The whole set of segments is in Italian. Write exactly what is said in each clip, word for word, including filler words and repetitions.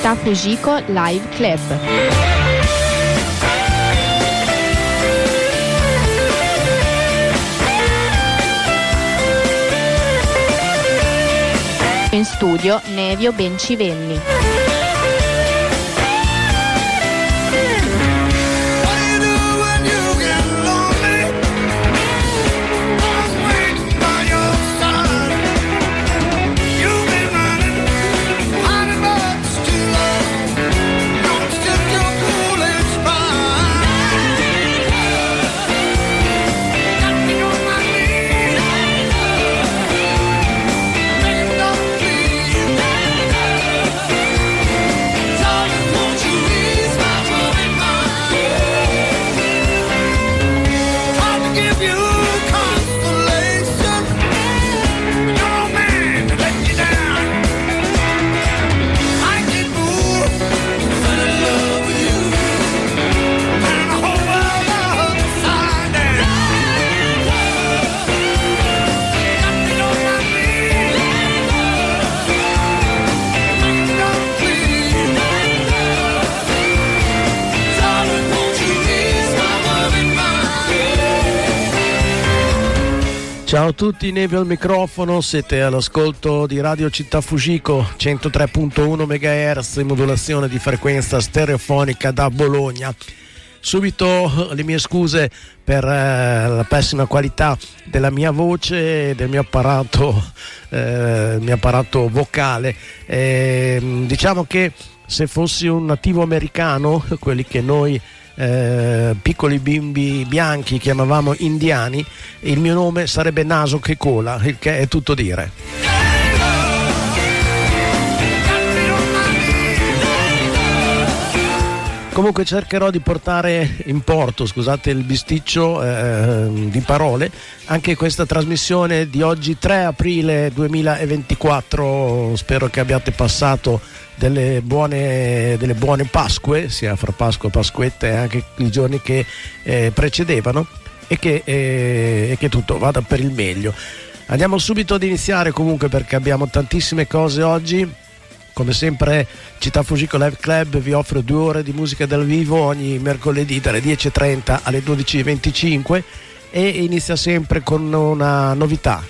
Città Fujiko Live Club. In studio Nevio Bencivelli. Ciao a tutti, Nevio al microfono, siete all'ascolto di Radio Città Fujiko, centotré virgola uno megahertz in modulazione di frequenza stereofonica da Bologna. Subito le mie scuse per eh, la pessima qualità della mia voce e del mio apparato, eh, il mio apparato vocale. Eh, diciamo che se fossi un nativo americano, quelli che noi Eh, piccoli bimbi bianchi chiamavamo indiani, il mio nome sarebbe Naso che cola, il che è tutto dire. Comunque cercherò di portare in porto, scusate il bisticcio eh, di parole, anche questa trasmissione di oggi tre aprile duemilaventiquattro. Spero che abbiate passato delle buone, delle buone Pasque, sia fra Pasqua e Pasquetta e anche i giorni che eh, precedevano, e che, eh, e che tutto vada per il meglio. Andiamo subito ad iniziare comunque, perché abbiamo tantissime cose oggi. Come sempre Città Fujiko Live Club vi offre due ore di musica dal vivo ogni mercoledì dalle dieci e trenta alle dodici e venticinque, e inizia sempre con una novità.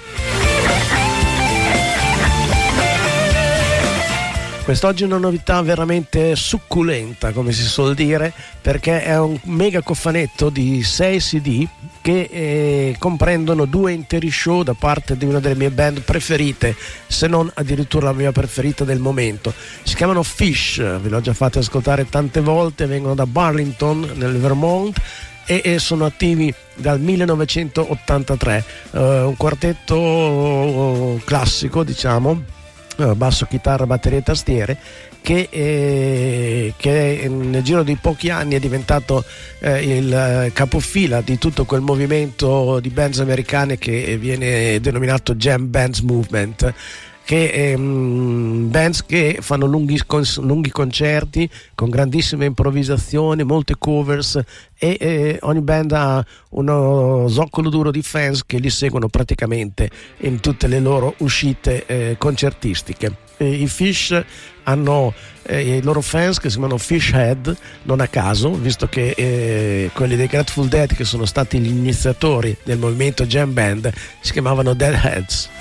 Quest'oggi è una novità veramente succulenta, come si suol dire, perché è un mega cofanetto di sei C D che eh, comprendono due interi show da parte di una delle mie band preferite, se non addirittura la mia preferita del momento. Si chiamano Fish, ve l'ho già fatto ascoltare tante volte, vengono da Burlington nel Vermont e, e sono attivi dal millenovecentottantatré, uh, un quartetto classico, diciamo, basso, chitarra, batteria e tastiere, che, eh, che nel giro di pochi anni è diventato eh, il capofila di tutto quel movimento di bands americane che viene denominato Jam Bands Movement, che ehm, bands che fanno lunghi, lunghi concerti con grandissime improvvisazioni, molte covers, e eh, ogni band ha uno zoccolo duro di fans che li seguono praticamente in tutte le loro uscite eh, concertistiche. E i Fish hanno eh, i loro fans che si chiamano Fishhead, non a caso, visto che eh, quelli dei Grateful Dead, che sono stati gli iniziatori del movimento Jam Band, si chiamavano Deadheads.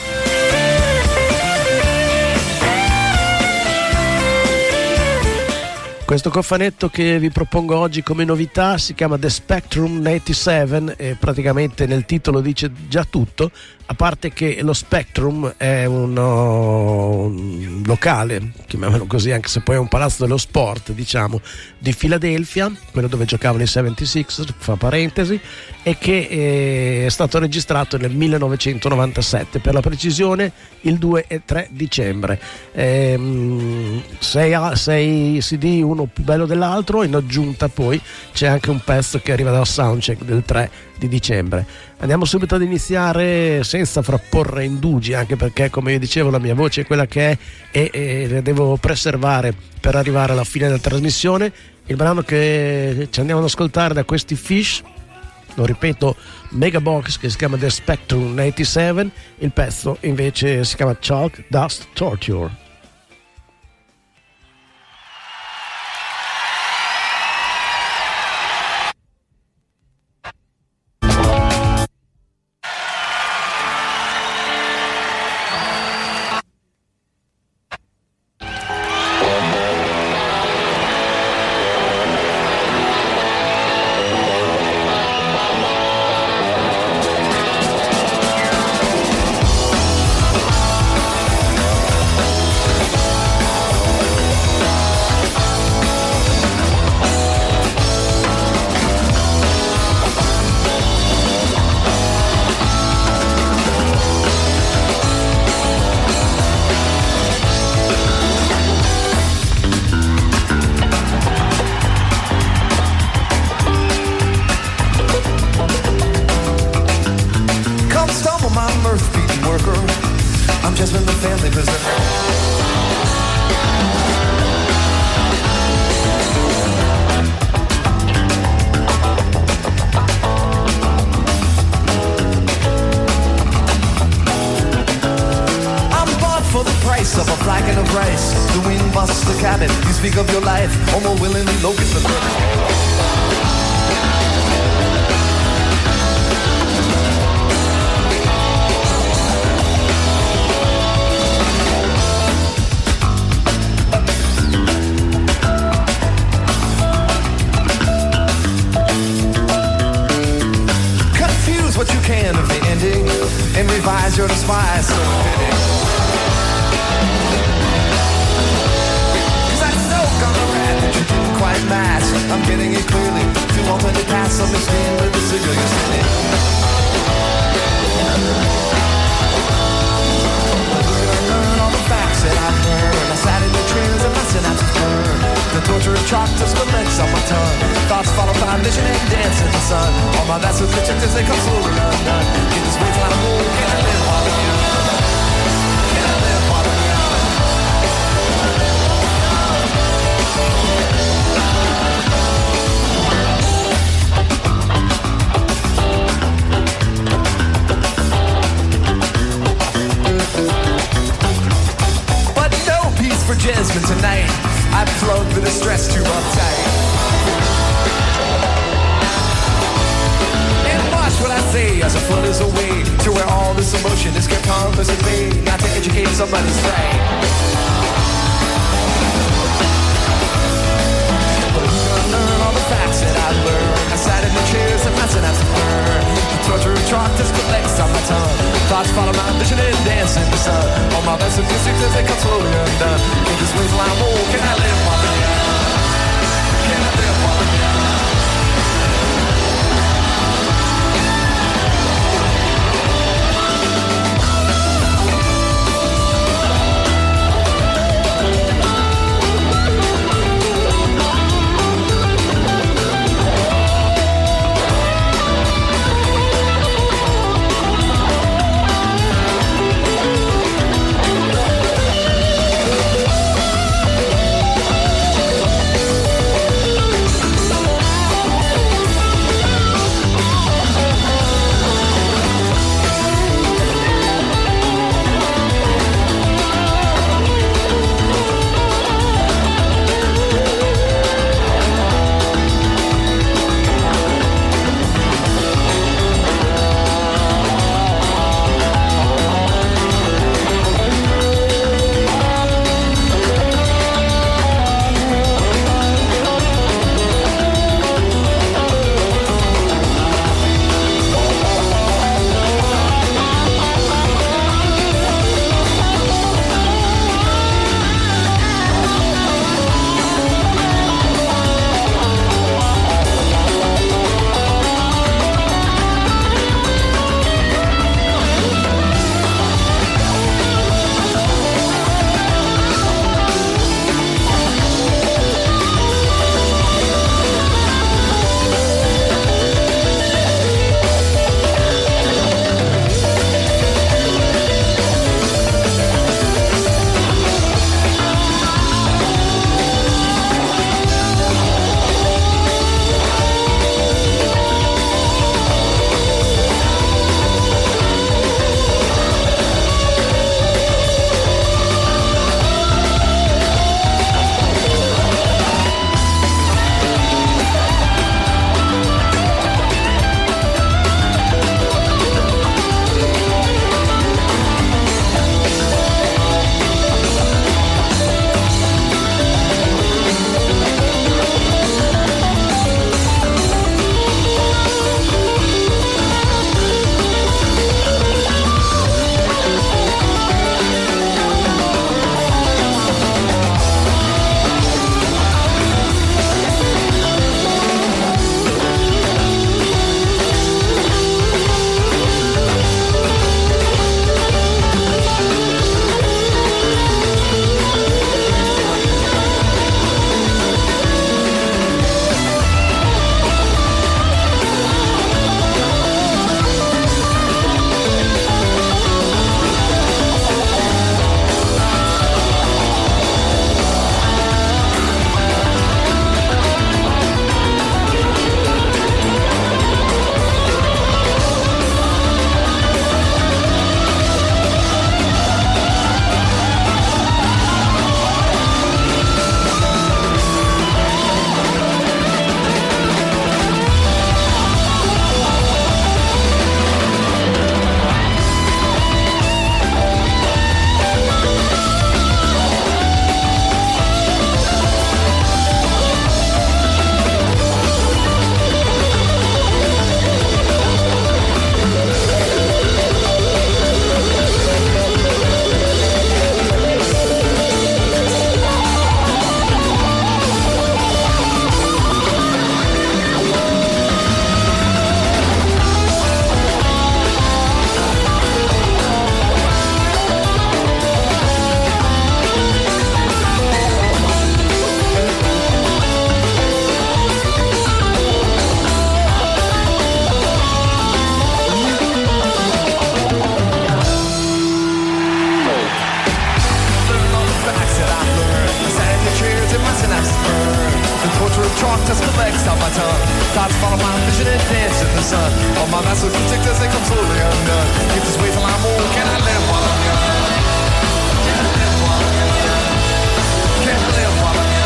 Questo cofanetto che vi propongo oggi come novità si chiama The Spectrum ottantasette e praticamente nel titolo dice già tutto, a parte che lo Spectrum è un, un locale, chiamiamolo così, anche se poi è un palazzo dello sport, diciamo, di Filadelfia, quello dove giocavano i settantasei, fa parentesi, e che è stato registrato nel millenovecentonovantasette, per la precisione il due e tre dicembre. Ehm, sei, sei C D, uno più bello dell'altro, in aggiunta poi c'è anche un pezzo che arriva dal soundcheck del tre di dicembre. Andiamo subito ad iniziare senza frapporre indugi, anche perché, come vi dicevo, la mia voce è quella che è e, e la devo preservare per arrivare alla fine della trasmissione. Il brano che ci andiamo ad ascoltare da questi Fish, lo ripeto, Megabox, che si chiama The Spectrum ottantasette, il pezzo invece si chiama Chalk Dust Torture. just been the family business. For the price of a flagon of rice, the wind busts the cabin. You speak of your life, or more willingly locust the burden. Confuse what you can of the ending, and revise your despise so fitting. Quite match, I'm getting it clearly. Two alternate paths, understand with the signal you're sending. Learn all the facts that I've learned. I sat in the trails and my synapses burn. The torture of chalk just collects on my tongue. Thoughts follow by vision and dance in the sun. All my vast objectives, they come slowly undone. Get this way till I'm old, can I live while I'm young? Can I live while I'm young? For Jasmine tonight, I plugged the distress too uptight. And watch what I say as I flutters away to where all this emotion is kept harmless at bay, not to educate somebody's brain. But who's gonna learn all the facts that I learned? I sat in the chairs and my synapses burn. The torture of chalk just collects on my tongue. Thoughts follow my vision and dance in the sun. All my best statistics as they come slowly undone. In this way till I'm old, can I live while I'm young? Can I live while I'm young? follow my vision and dance in the sun. All my massive detectors, they come slowly undone. If just wait till I'm old, can I live while I'm young? Can I live while I'm young? Can I live while I'm young?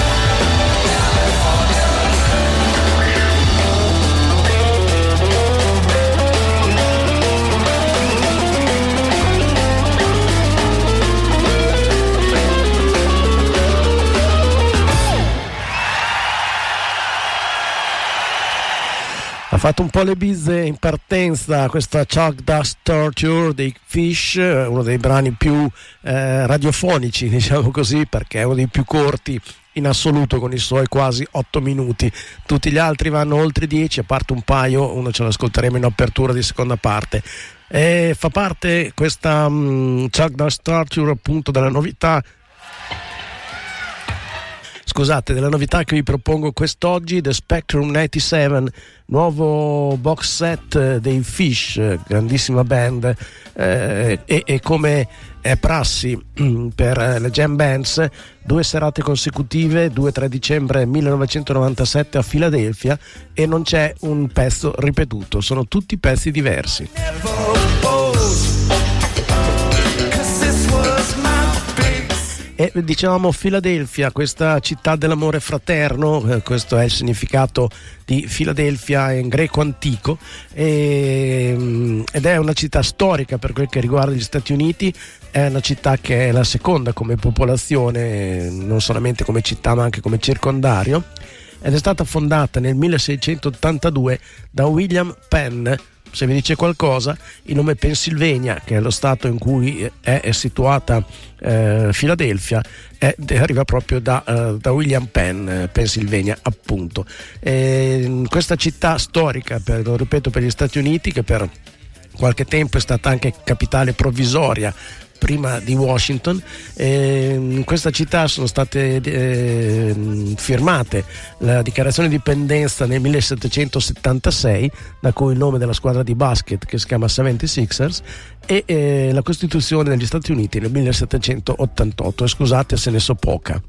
Ha fatto un po' le bizze in partenza questa Chalk Dust Torture dei Fish, uno dei brani più eh, radiofonici, diciamo così, perché è uno dei più corti in assoluto con i suoi quasi otto minuti. Tutti gli altri vanno oltre dieci, a parte un paio, uno ce l'ascolteremo in apertura di seconda parte. E fa parte questa um, Chalk Dust Torture appunto della novità Scusate, della novità che vi propongo quest'oggi, The Spectrum novantasette, nuovo box set dei Fish, grandissima band, eh, e, e come è prassi per le jam bands, due serate consecutive, due tre dicembre millenovecentonovantasette a Filadelfia, e non c'è un pezzo ripetuto, sono tutti pezzi diversi. E dicevamo Filadelfia, questa città dell'amore fraterno, eh, questo è il significato di Filadelfia in greco antico, e, ed è una città storica per quel che riguarda gli Stati Uniti. È una città che è la seconda come popolazione, non solamente come città ma anche come circondario, ed è stata fondata nel milleseicentottantadue da William Penn. Se vi dice qualcosa, il nome Pennsylvania, che è lo stato in cui è, è situata eh, Filadelfia, è, arriva proprio da, uh, da William Penn, eh, Pennsylvania appunto. E questa città storica, per, lo ripeto, per gli Stati Uniti, che per qualche tempo è stata anche capitale provvisoria prima di Washington, eh, in questa città sono state eh, firmate la dichiarazione di indipendenza nel millesettecentosettantasei, da cui il nome della squadra di basket che si chiama settantaseiers, e eh, la Costituzione degli Stati Uniti nel millesettecentottantotto. E scusate se ne so poca.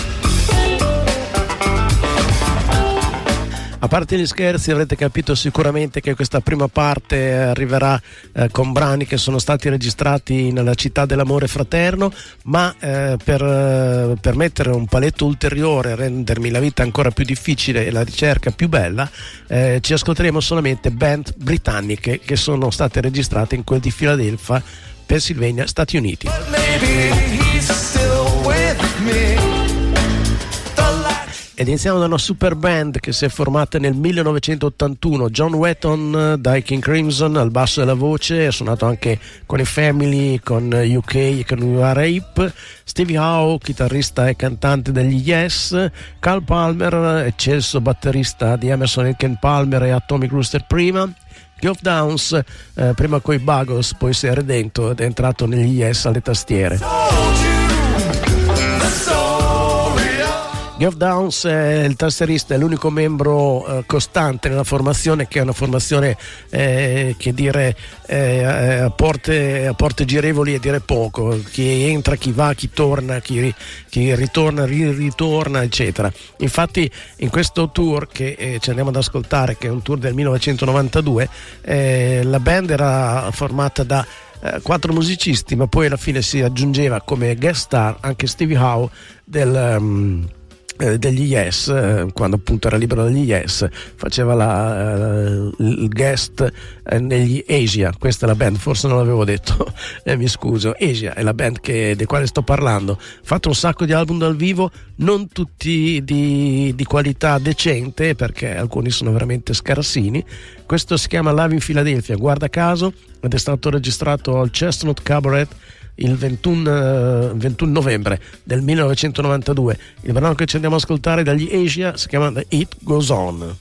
A parte gli scherzi, avrete capito sicuramente che questa prima parte arriverà eh, con brani che sono stati registrati nella città dell'amore fraterno, ma eh, per, eh, per mettere un paletto ulteriore, rendermi la vita ancora più difficile e la ricerca più bella, eh, ci ascolteremo solamente band britanniche che sono state registrate in quel di Philadelphia, Pennsylvania, Stati Uniti. Ed iniziamo da una super band che si è formata nel millenovecentottantuno. John Wetton dai King Crimson al basso della voce, ha suonato anche con i Family, con U K e con U R Ape. Stevie Howe, chitarrista e cantante degli Yes. Carl Palmer, eccelso batterista di Emerson and Ken Palmer e Atomic Rooster prima. Geoff Downes, eh, prima coi Buggles, poi si è redento ed è entrato negli Yes alle tastiere. Geoff Downes è il tastierista, è l'unico membro eh, costante nella formazione, che è una formazione eh, che dire eh, a, porte, a porte girevoli e dire poco, chi entra, chi va, chi torna, chi, chi ritorna, ri, ritorna eccetera. Infatti in questo tour che eh, ci andiamo ad ascoltare, che è un tour del millenovecentonovantadue, eh, la band era formata da eh, quattro musicisti, ma poi alla fine si aggiungeva come guest star anche Stevie Howe del um, degli Yes, quando appunto era libero dagli Yes, faceva la, uh, il guest uh, negli Asia. Questa è la band, forse non l'avevo detto, eh, mi scuso. Asia è la band che, di quale sto parlando. Ha fatto un sacco di album dal vivo, non tutti di, di qualità decente, perché alcuni sono veramente scarsini. Questo si chiama Live in Philadelphia, guarda caso, ed è stato registrato al Chestnut Cabaret il ventuno, ventuno novembre del millenovecentonovantadue. Il brano che ci andiamo ad ascoltare dagli Asia si chiama The It Goes On.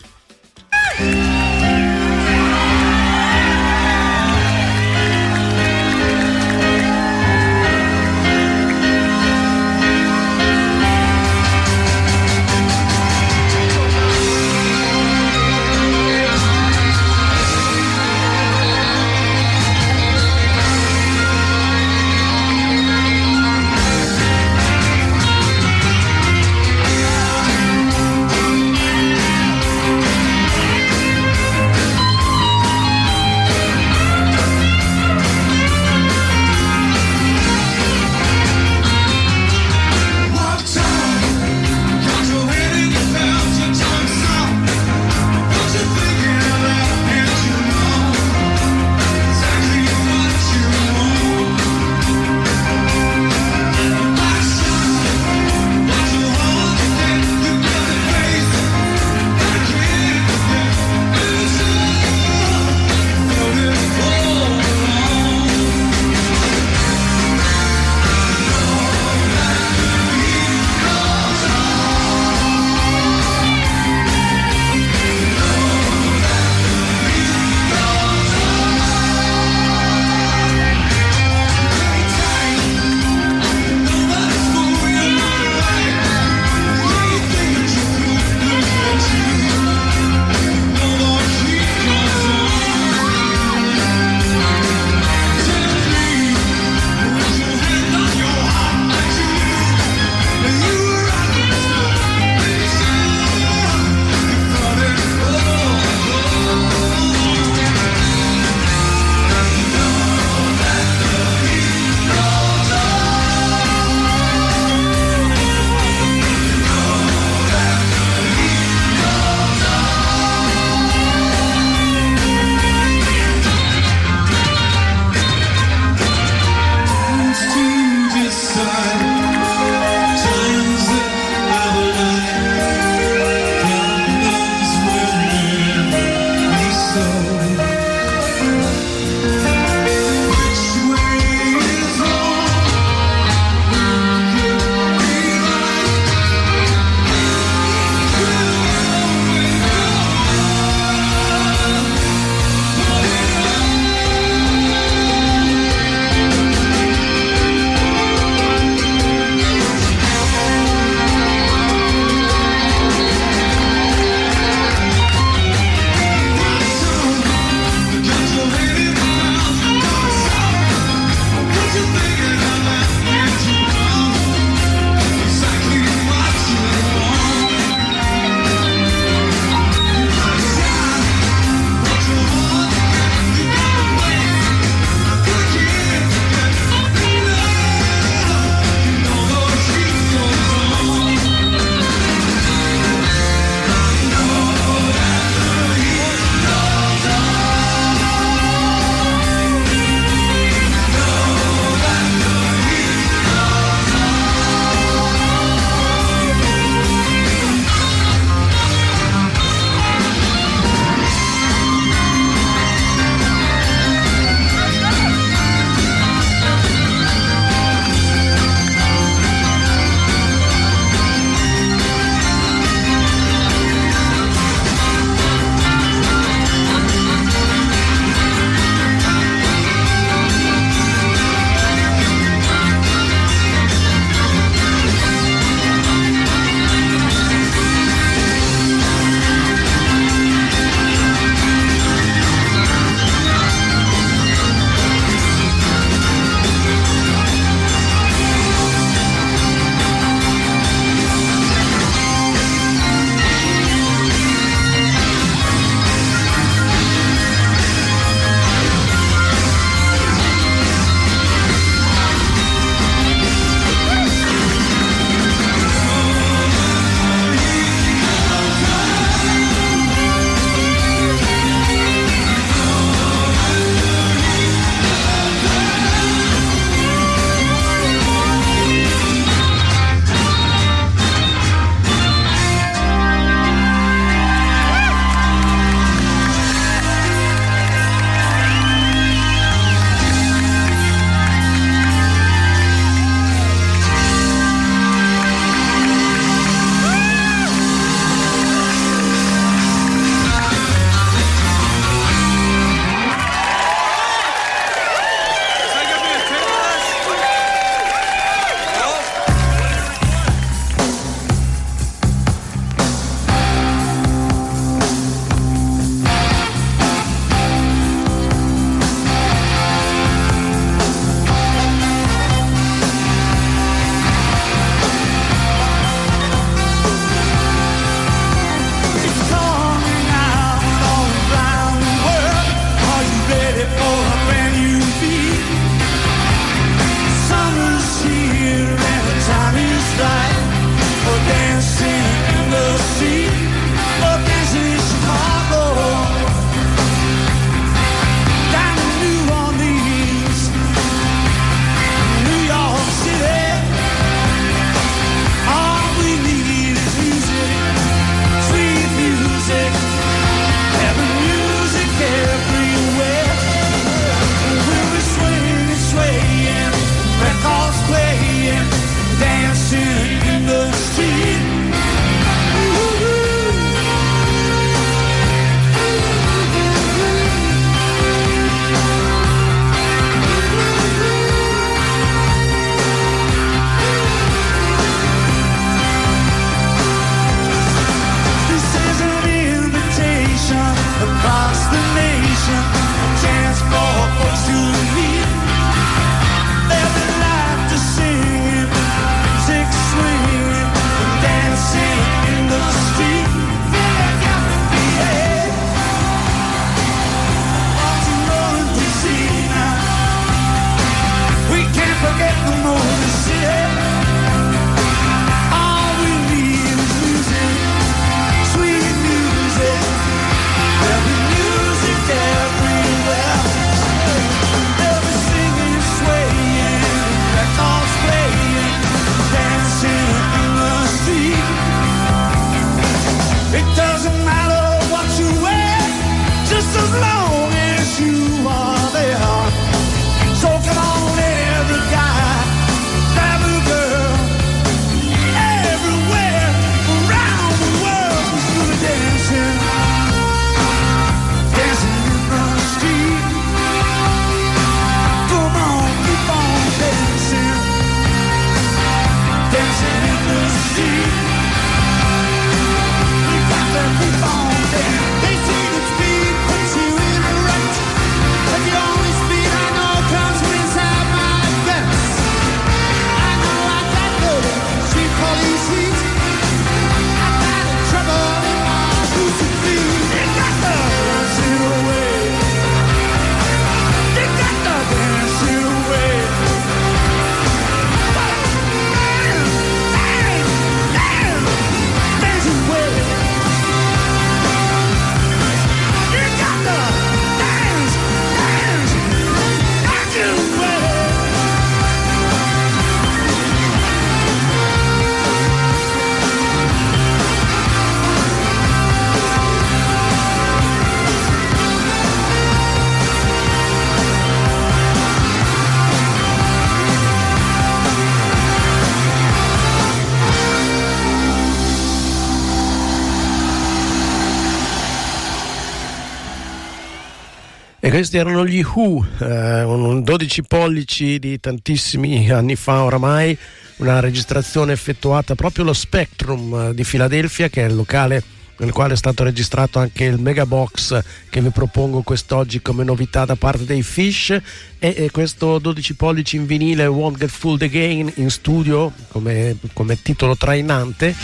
questi erano gli Who, eh, un dodici pollici di tantissimi anni fa oramai, una registrazione effettuata proprio allo Spectrum di Filadelfia, che è il locale nel quale è stato registrato anche il Megabox che vi propongo quest'oggi come novità da parte dei Fish, e, e questo dodici pollici in vinile, Won't Get Fooled Again, in studio come, come titolo trainante.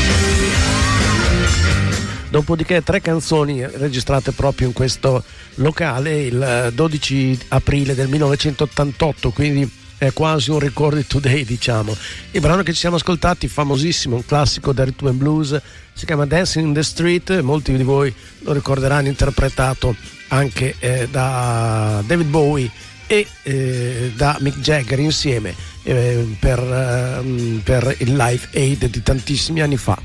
Dopodiché tre canzoni registrate proprio in questo locale il dodici aprile del millenovecentottantotto, quindi è quasi un Recorded Today, diciamo. Il brano che ci siamo ascoltati, famosissimo, un classico da Rhythm and Blues, si chiama Dancing in the Street, molti di voi lo ricorderanno, interpretato anche eh, da David Bowie e eh, da Mick Jagger insieme eh, per, eh, per il Live Aid di tantissimi anni fa.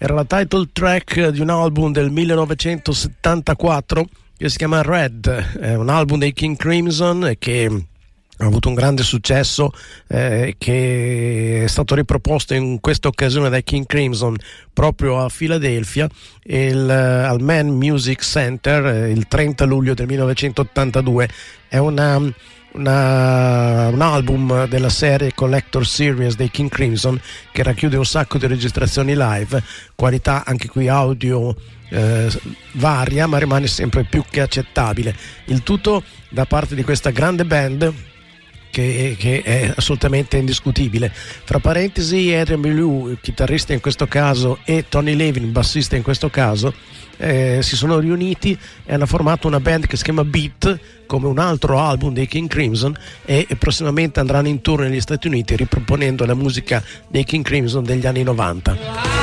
era la title track di un album del millenovecentosettantaquattro che si chiama Red, è un album dei King Crimson che ha avuto un grande successo, eh, che è stato riproposto in questa occasione dai King Crimson proprio a Filadelfia il, al Mann Music Center eh, il trenta luglio del millenovecentottantadue. È una, una, un album della serie Collector Series dei King Crimson che racchiude un sacco di registrazioni live, qualità anche qui audio eh, varia, ma rimane sempre più che accettabile. Il tutto da parte di questa grande band Che, che è assolutamente indiscutibile. Fra parentesi, Adrian Belew, chitarrista in questo caso, e Tony Levin, bassista in questo caso, eh, si sono riuniti e hanno formato una band che si chiama Beat, come un altro album dei King Crimson, e, e prossimamente andranno in tour negli Stati Uniti riproponendo la musica dei King Crimson degli anni novanta.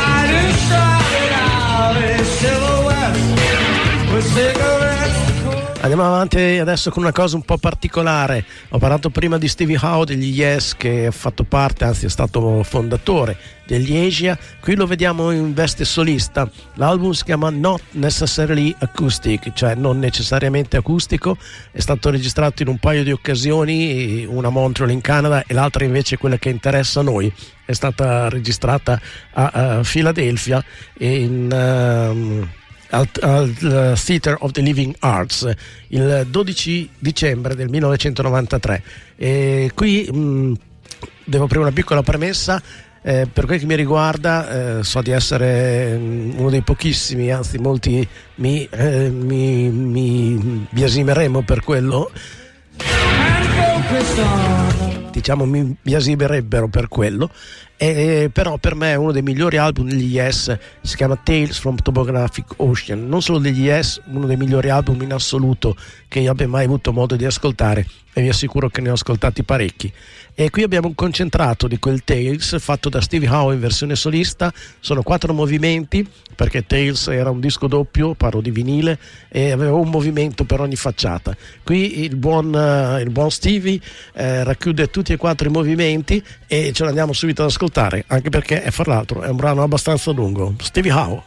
Andiamo avanti adesso con una cosa un po' particolare. Ho parlato prima di Stevie Howe degli Yes, che ha fatto parte, anzi è stato fondatore degli Asia. Qui lo vediamo in veste solista. L'album si chiama Not Necessarily Acoustic, cioè non necessariamente acustico. È stato registrato in un paio di occasioni, una a Montreal in Canada e l'altra invece quella che interessa a noi. È stata registrata a, a Filadelfia in... Um, al, al uh, Theatre of the Living Arts il dodici dicembre del millenovecentonovantatré. E qui mh, devo aprire una piccola premessa. Eh, per quel che mi riguarda, eh, so di essere uno dei pochissimi, anzi molti mi, eh, mi, mi biasimeremo per quello, diciamo mi biasimerebbero per quello. Eh, però per me è uno dei migliori album degli Yes, si chiama Tales from Topographic Ocean. Non solo degli Yes, uno dei migliori album in assoluto che io abbia mai avuto modo di ascoltare, e vi assicuro che ne ho ascoltati parecchi. E qui abbiamo un concentrato di quel Tales fatto da Stevie Howe in versione solista. Sono quattro movimenti, perché Tales era un disco doppio, parlo di vinile, e aveva un movimento per ogni facciata. Qui il buon, uh, il buon Stevie eh, racchiude tutti e quattro i movimenti e ce l'andiamo subito ad ascoltare, anche perché è, fra l'altro, è un brano abbastanza lungo. Stevie Howe.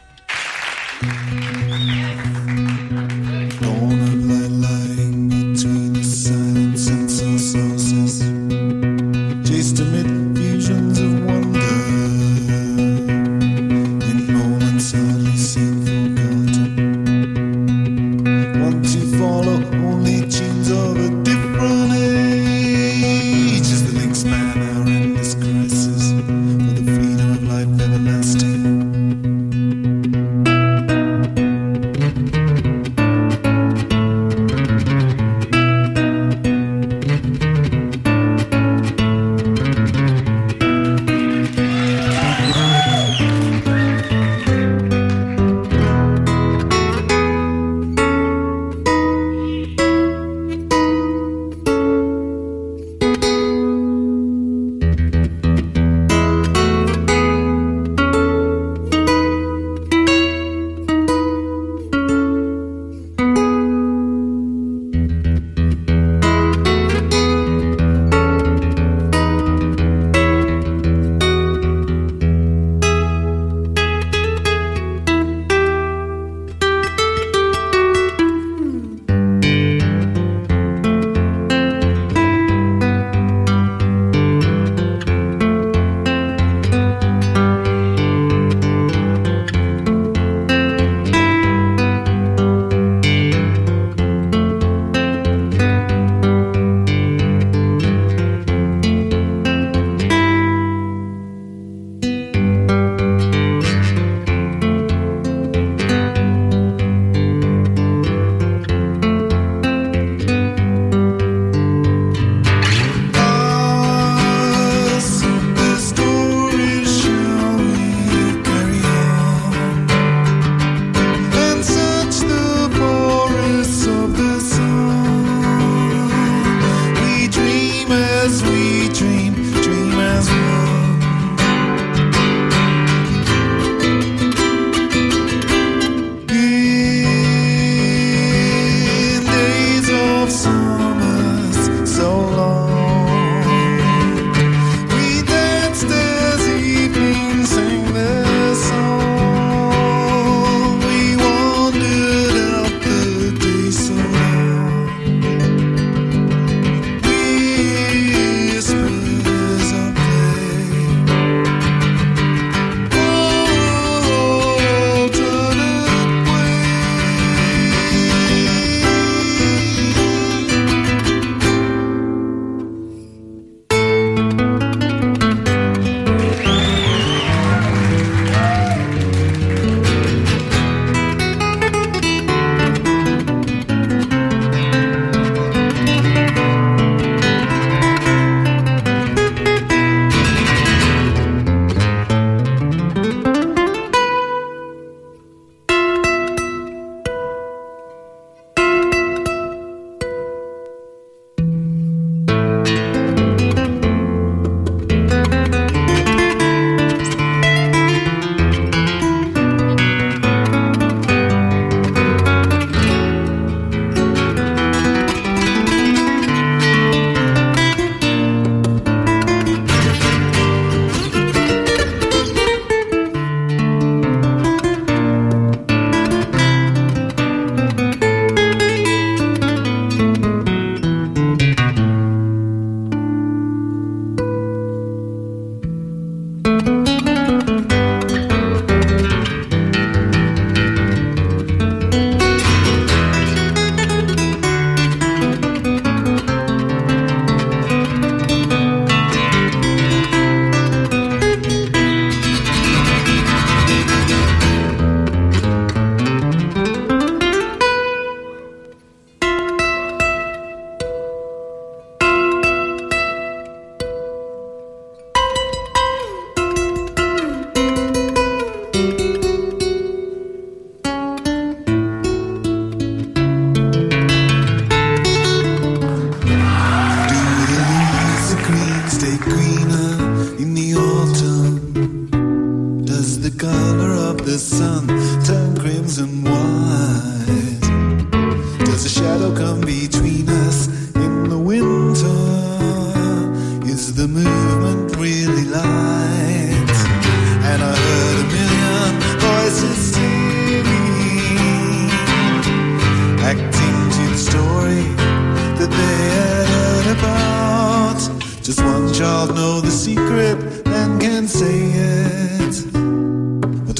Everlasting.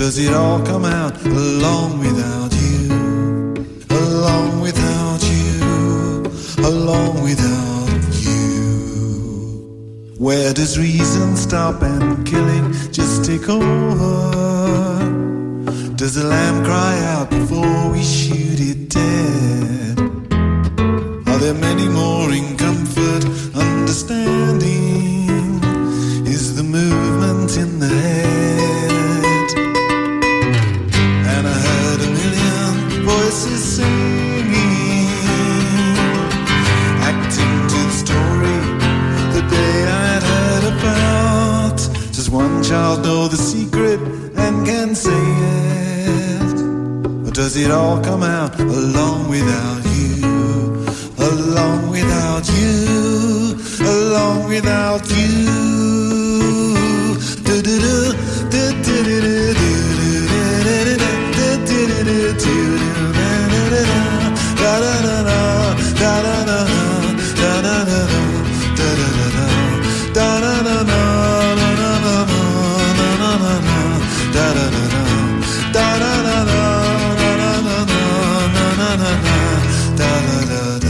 does it all come out along without you? Along without you, along without you. Where does reason stop and killing just take over? Does the lamb cry out before we shoot it dead? Are there many more in comfort, understanding? Is the movement in the head? And I heard a million voices singing, acting to the story the day I'd heard about. Does one child know the secret and can say it? Or does it all come out along without you? Along without you, along without you. Do-do-do, do-do-do-do, do-do-do-do, do-do-do-do, da-da-da-da, da-da-da-da, da-da-da-da, da-da-da-da, da-da-da-da, da-da-da-da, da-da-da-da, da-da-da-da.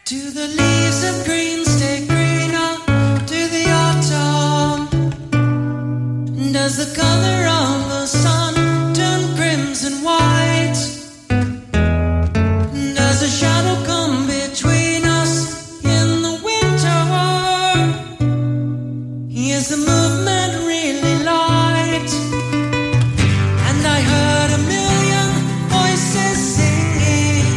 Do the leaves of green stay greener to the autumn? Does the color of the sun turn crimson white? Does a shadow come between us in the winter? Is the movement really light? And I heard a million voices singing,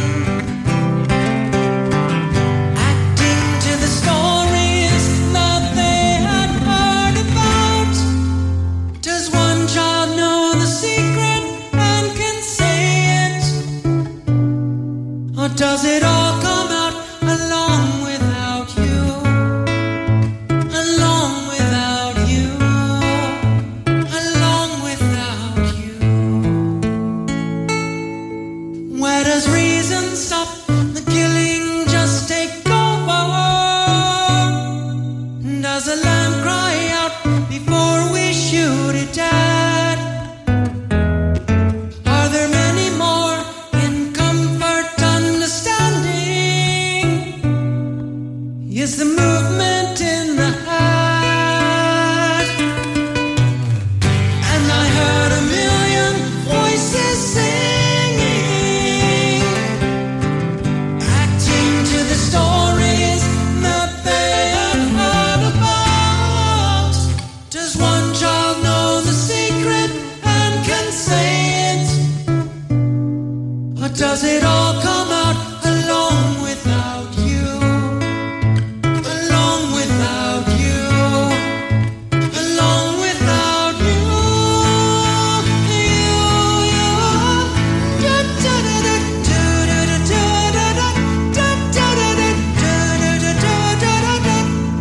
acting to the stories that they had heard about. Does one child know the secret and can say it? Or does it all come out along without you? Along without you? Along without you? Where does reason stop? The killing just take over? Does a lamb cry out before we shoot it dead? Are there many more in comfort understanding? Is the movement in the head? And I heard a million voices singing, acting to the stories that they had heard about. Does one child know the secret and can say it? Or does it all come out along without you? Along without you? Along without you? You, you. Da, da, da, da, da, da, da, da, da, da, da, da, da, da, da, da, da,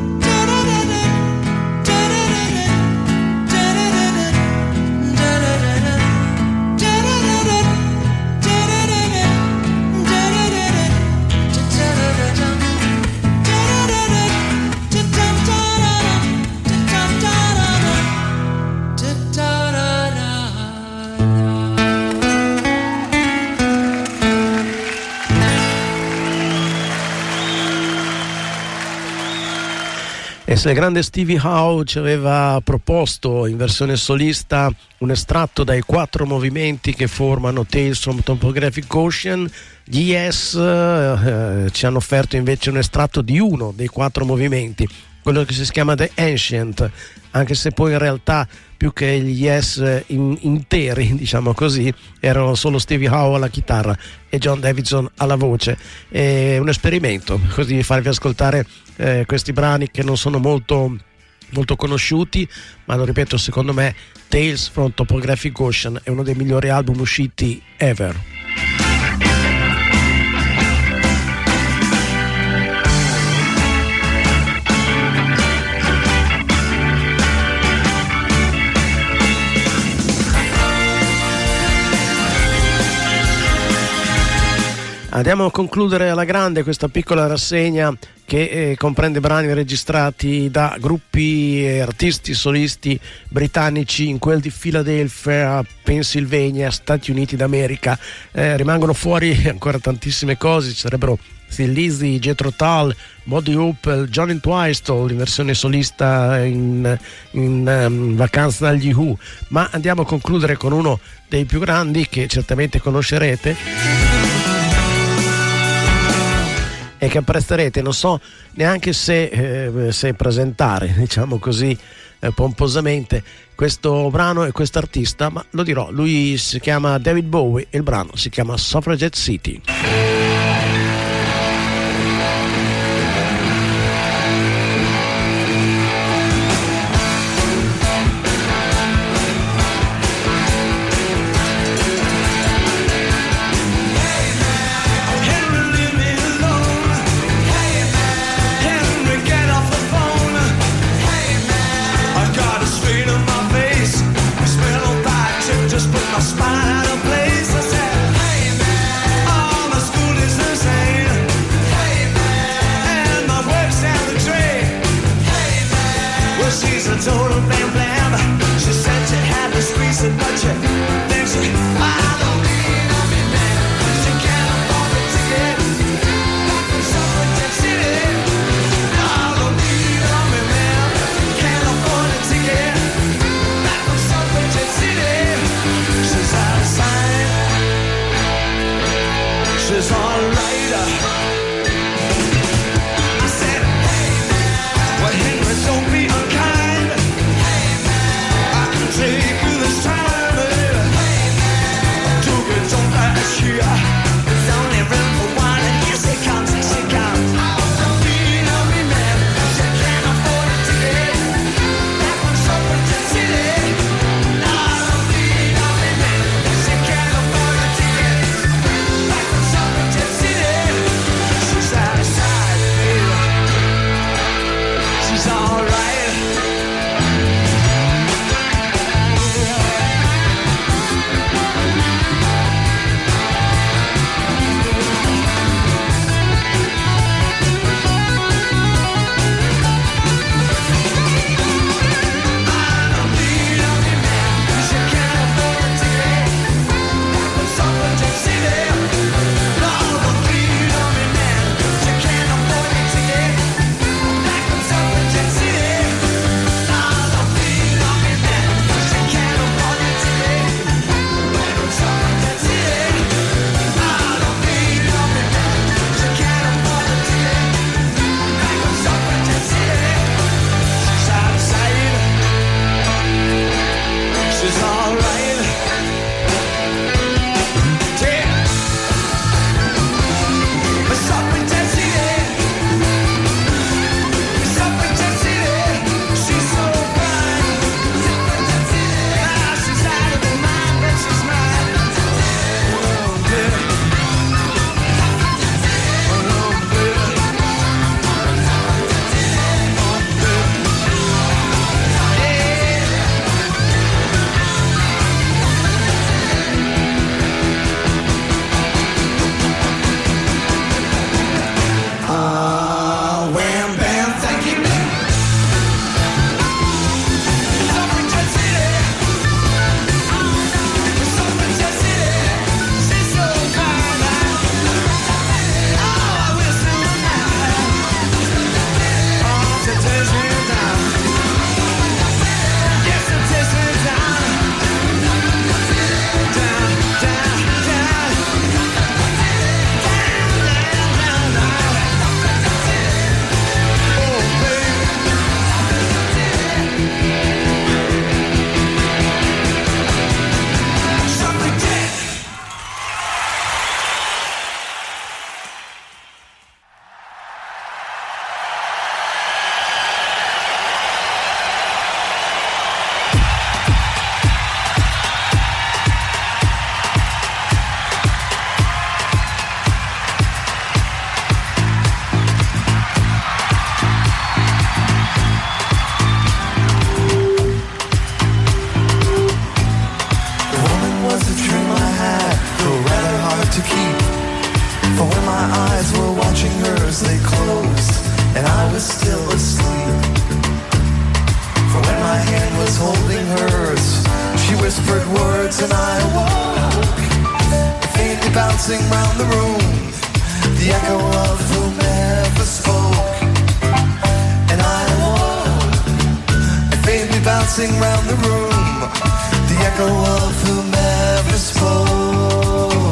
E se il grande Stevie Howe ci aveva proposto in versione solista un estratto dai quattro movimenti che formano Tales from Topographic Ocean, gli Yes eh, ci hanno offerto invece un estratto di uno dei quattro movimenti, quello che si chiama The Ancient, anche se poi in realtà più che gli Yes in, interi, diciamo così, erano solo Stevie Howe alla chitarra e John Davidson alla voce. È un esperimento, così farvi ascoltare eh, questi brani che non sono molto, molto conosciuti, ma lo ripeto, secondo me Tales from Topographic Ocean è uno dei migliori album usciti ever. Andiamo a concludere alla grande questa piccola rassegna che eh, comprende brani registrati da gruppi e artisti solisti britannici in quel di Philadelphia, Pennsylvania, Stati Uniti d'America. Eh, rimangono fuori ancora tantissime cose, ci sarebbero Thin Lizzy, Jethro Tull, Muddy Hope, Johnny Entwistle in versione solista in, in um, vacanza dagli Who, ma andiamo a concludere con uno dei più grandi che certamente conoscerete e che apprezzerete, non so neanche se, eh, se presentare, diciamo così eh, pomposamente, questo brano e quest'artista, ma lo dirò. Lui si chiama David Bowie e il brano si chiama Suffragette City. Just put my spine out of place. I said, hey man, all the school she's alright. I said, hey man, well Henry, don't be unkind. Hey man, I can take you this time. Hey man, two kids on last year. There's only room for one, and here she comes, here she comes. Oh, be on me man, she can't afford a ticket. Back from Somerset City. No, be on me man, she can't afford a ticket. Back from Somerset City. She's out of sight, baby. She's alright. She's alright. Yeah. What's up in that city? What's up in that city? She's so fine. Ah, she's out of her mind, but she's mine. Oh, baby. Oh, baby. Ah, wham, bam, thank you. Up in that city. Up in that city. She's so fine. Oh, I will sing her now. Oh, she takes me down. Yes, it takes me down. Down, down, down. Down, down, down. Oh, baby. Something dead. The woman was a dream I had, though rather hard to keep. For when my eyes were watching hers, they closed, and I was still asleep. For when my hand was holding hers, she whispered words and I awoke, faintly bouncing round the room, the echo of whomever spoke. And I awoke, faintly bouncing round the room, the echo of whomever spoke.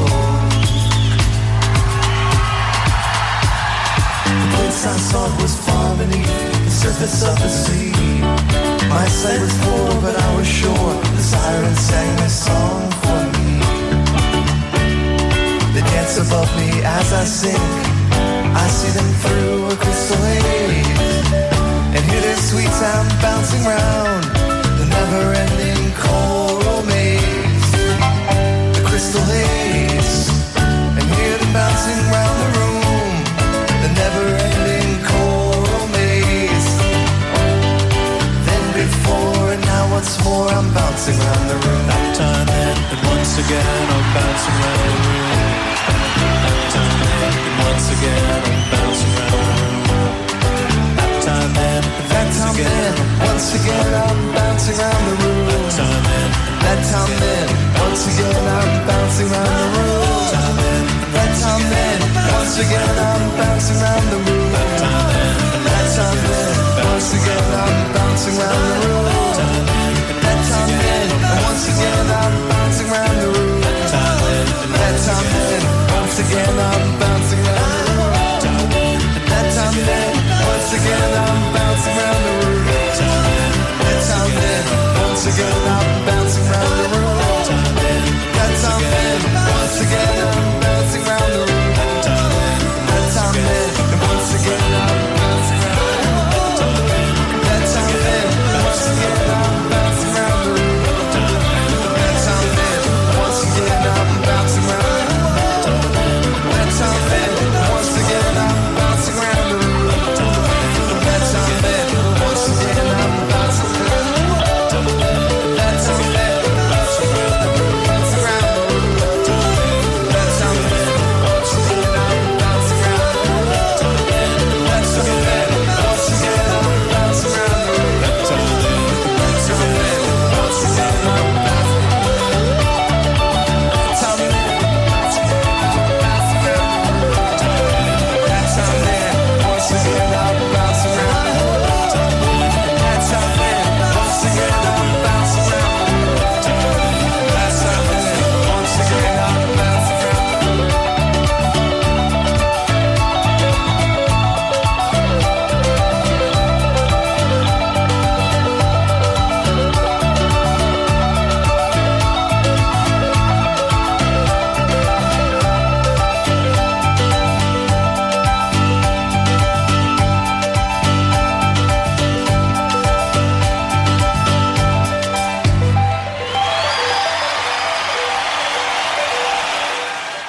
The place I sought was far beneath the surface of the sea. My sight was poor, but I was sure the sirens sang this song for me. They dance above me as I sing. I see them through a crystal haze, and hear their sweet sound bouncing round the never-ending choral maze. The crystal haze, and hear them bouncing round the room, the never-ending choral maze. Then before and now once more I'm bouncing round the room. That time in, and once again I'm bouncing round the room. That time in, and once again I'm bouncing round the room. That time in, and That once time again in, once again I'm bouncing round the room. That time in, That time in, once again I'm bouncing round the room. That time in, once again I'm bouncing round the room. that time in, That time in, once again I'm bouncing round the room. That time in, once again I'm bouncing round the room. that time in, That time in, once again I'm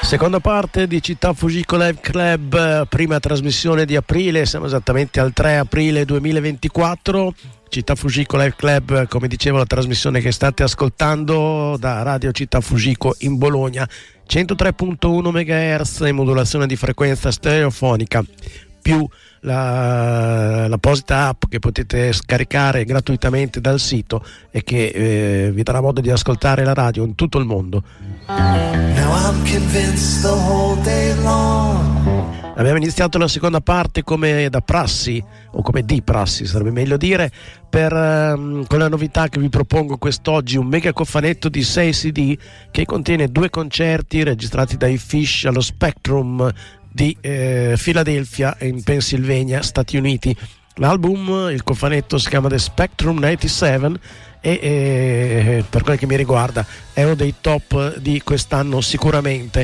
Seconda parte di Città Fujiko Live Club, prima trasmissione di aprile, siamo esattamente al tre aprile duemilaventiquattro. Città Fujiko Live Club, come dicevo, la trasmissione che state ascoltando da Radio Città Fujiko in Bologna, centotré virgola uno megahertz in modulazione di frequenza stereofonica, più la, l'apposita app che potete scaricare gratuitamente dal sito e che eh, vi darà modo di ascoltare la radio in tutto il mondo. Now I'm convinced the whole day long. Abbiamo iniziato la seconda parte come da prassi, o come di prassi sarebbe meglio dire, per, um, con la novità che vi propongo quest'oggi, un mega cofanetto di sei C D che contiene due concerti registrati dai Fish allo Spectrum di eh, Philadelphia in Pennsylvania, Stati Uniti. L'album, il cofanetto, si chiama The Spectrum novantasette e eh, per quel che mi riguarda è uno dei top di quest'anno sicuramente.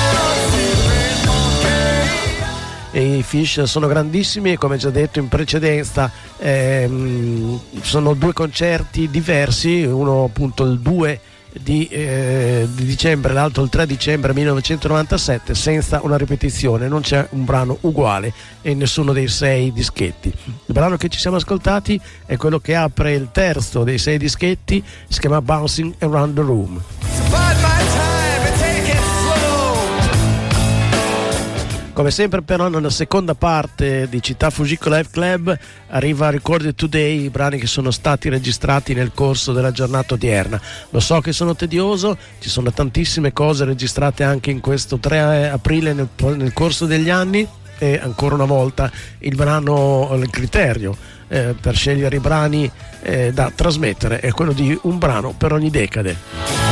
E i Fish sono grandissimi e, come già detto in precedenza, ehm, sono due concerti diversi, uno appunto il due di, eh, di dicembre, l'altro il tre dicembre millenovecentonovantasette, senza una ripetizione, non c'è un brano uguale in nessuno dei sei dischetti. Il brano che ci siamo ascoltati è quello che apre il terzo dei sei dischetti, si chiama Bouncing Around the Room. Come sempre però nella seconda parte di Città Fujiko Live Club arriva Recorded Today, i brani che sono stati registrati nel corso della giornata odierna. Lo so che sono tedioso, ci sono tantissime cose registrate anche in questo tre aprile nel, nel corso degli anni, e ancora una volta il brano, il criterio eh, per scegliere i brani eh, da trasmettere è quello di un brano per ogni decade.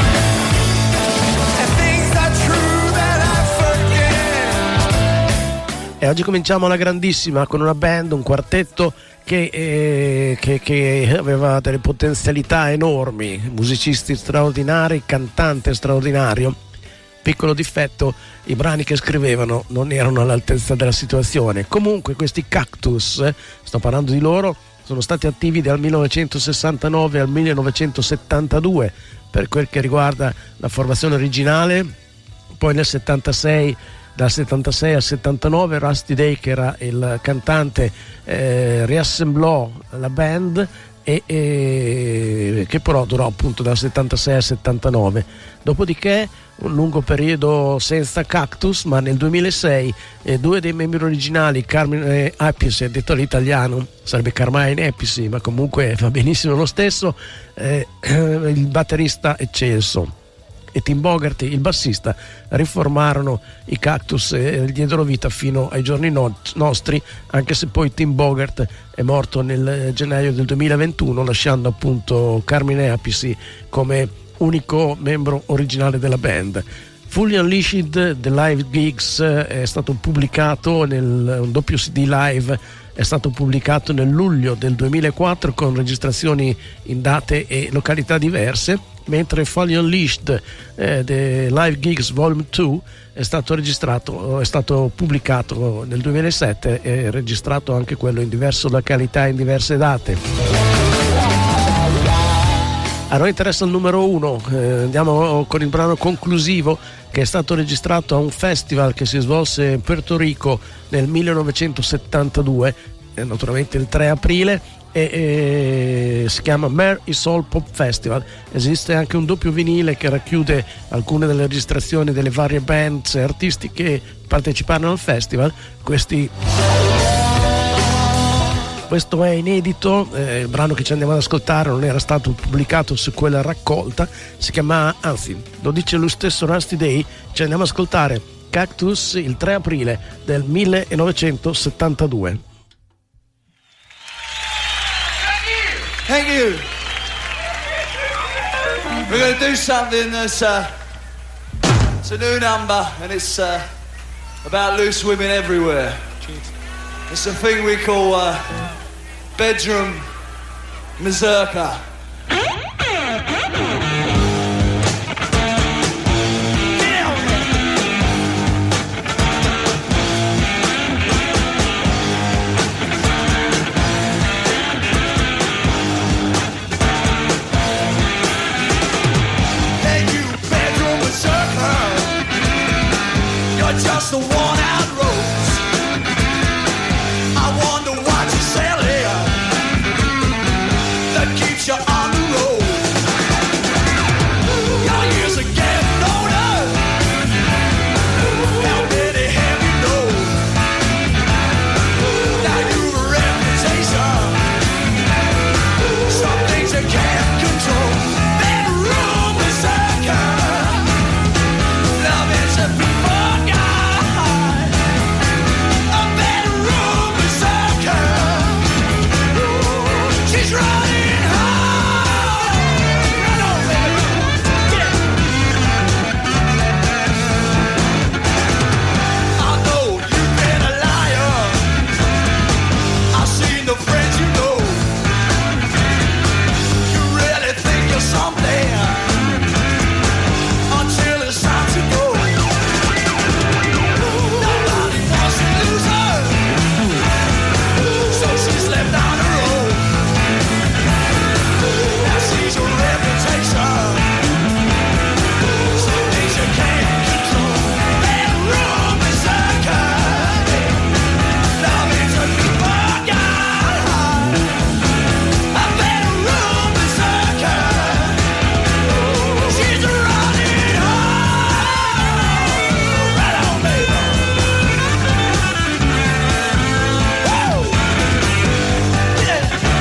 E oggi cominciamo alla grandissima con una band, un quartetto che, eh, che, che aveva delle potenzialità enormi, musicisti straordinari, cantante straordinario. Piccolo difetto, i brani che scrivevano non erano all'altezza della situazione. Comunque questi Cactus, eh, sto parlando di loro, sono stati attivi dal millenovecentosessantanove al millenovecentosettantadue per quel che riguarda la formazione originale. Poi nel settantasei, dal settantasei al settantanove, Rusty Day, che era il cantante, eh, riassemblò la band e, e che però durò appunto dal settantasei al settantanove. Dopodiché un lungo periodo senza Cactus, ma nel duemilasei eh, due dei membri originali, Carmine Appice, detto all'italiano sarebbe Carmine Appice, ma comunque va benissimo lo stesso, eh, il batterista eccelso, e Tim Bogarty, il bassista, riformarono i Cactus e diedero vita fino ai giorni no- nostri, anche se poi Tim Bogart è morto nel gennaio del duemilaventuno, lasciando appunto Carmine Appice come unico membro originale della band. Fully Unleashed, The Live Gigs, è stato pubblicato nel un doppio C D live, è stato pubblicato nel luglio del duemilaquattro con registrazioni in date e località diverse, mentre Fully Unleashed, eh, The Live Gigs Volume due, è stato registrato, è stato pubblicato nel duemilasette e registrato anche quello in diverse località, in diverse date. A noi interessa il numero uno, eh, andiamo con il brano conclusivo, che è stato registrato a un festival che si svolse in Puerto Rico nel millenovecentosettantadue, eh, naturalmente il tre aprile, e, e si chiama Mare is Soul Pop Festival. Esiste anche un doppio vinile che racchiude alcune delle registrazioni delle varie band e artisti che parteciparono al festival. Questi Questo è inedito, eh, il brano che ci andiamo ad ascoltare non era stato pubblicato su quella raccolta, si chiama, anzi, lo dice lo stesso Rusty Day. Ci andiamo ad ascoltare Cactus il tre aprile del millenovecentosettantadue. Thank you. We're going to do something that's uh, it's a new number, and it's uh, about loose women everywhere. It's a thing we call uh, bedroom mazurka. Hey, you bedroom berserker. You're just a worn-out rose. I wonder what you sell here that keeps you on the road. Your years are getting older. How many have you known? Now you've a reputation. Some things you can't control. Bedroom berserker. Love is a people guide. A bedroom berserker. She's running hard. Run on, baby. Get it. I know you've been a liar. I've seen the friends you know. You really think you're something until it's time to go. Nobody wants to lose her, so she's left on her own. Now she's a reputation. Some things you can't control. Bedroom berserker. Love is a people guide. A bedroom berserker. She's running hard. Right on, baby. Woo! Yeah.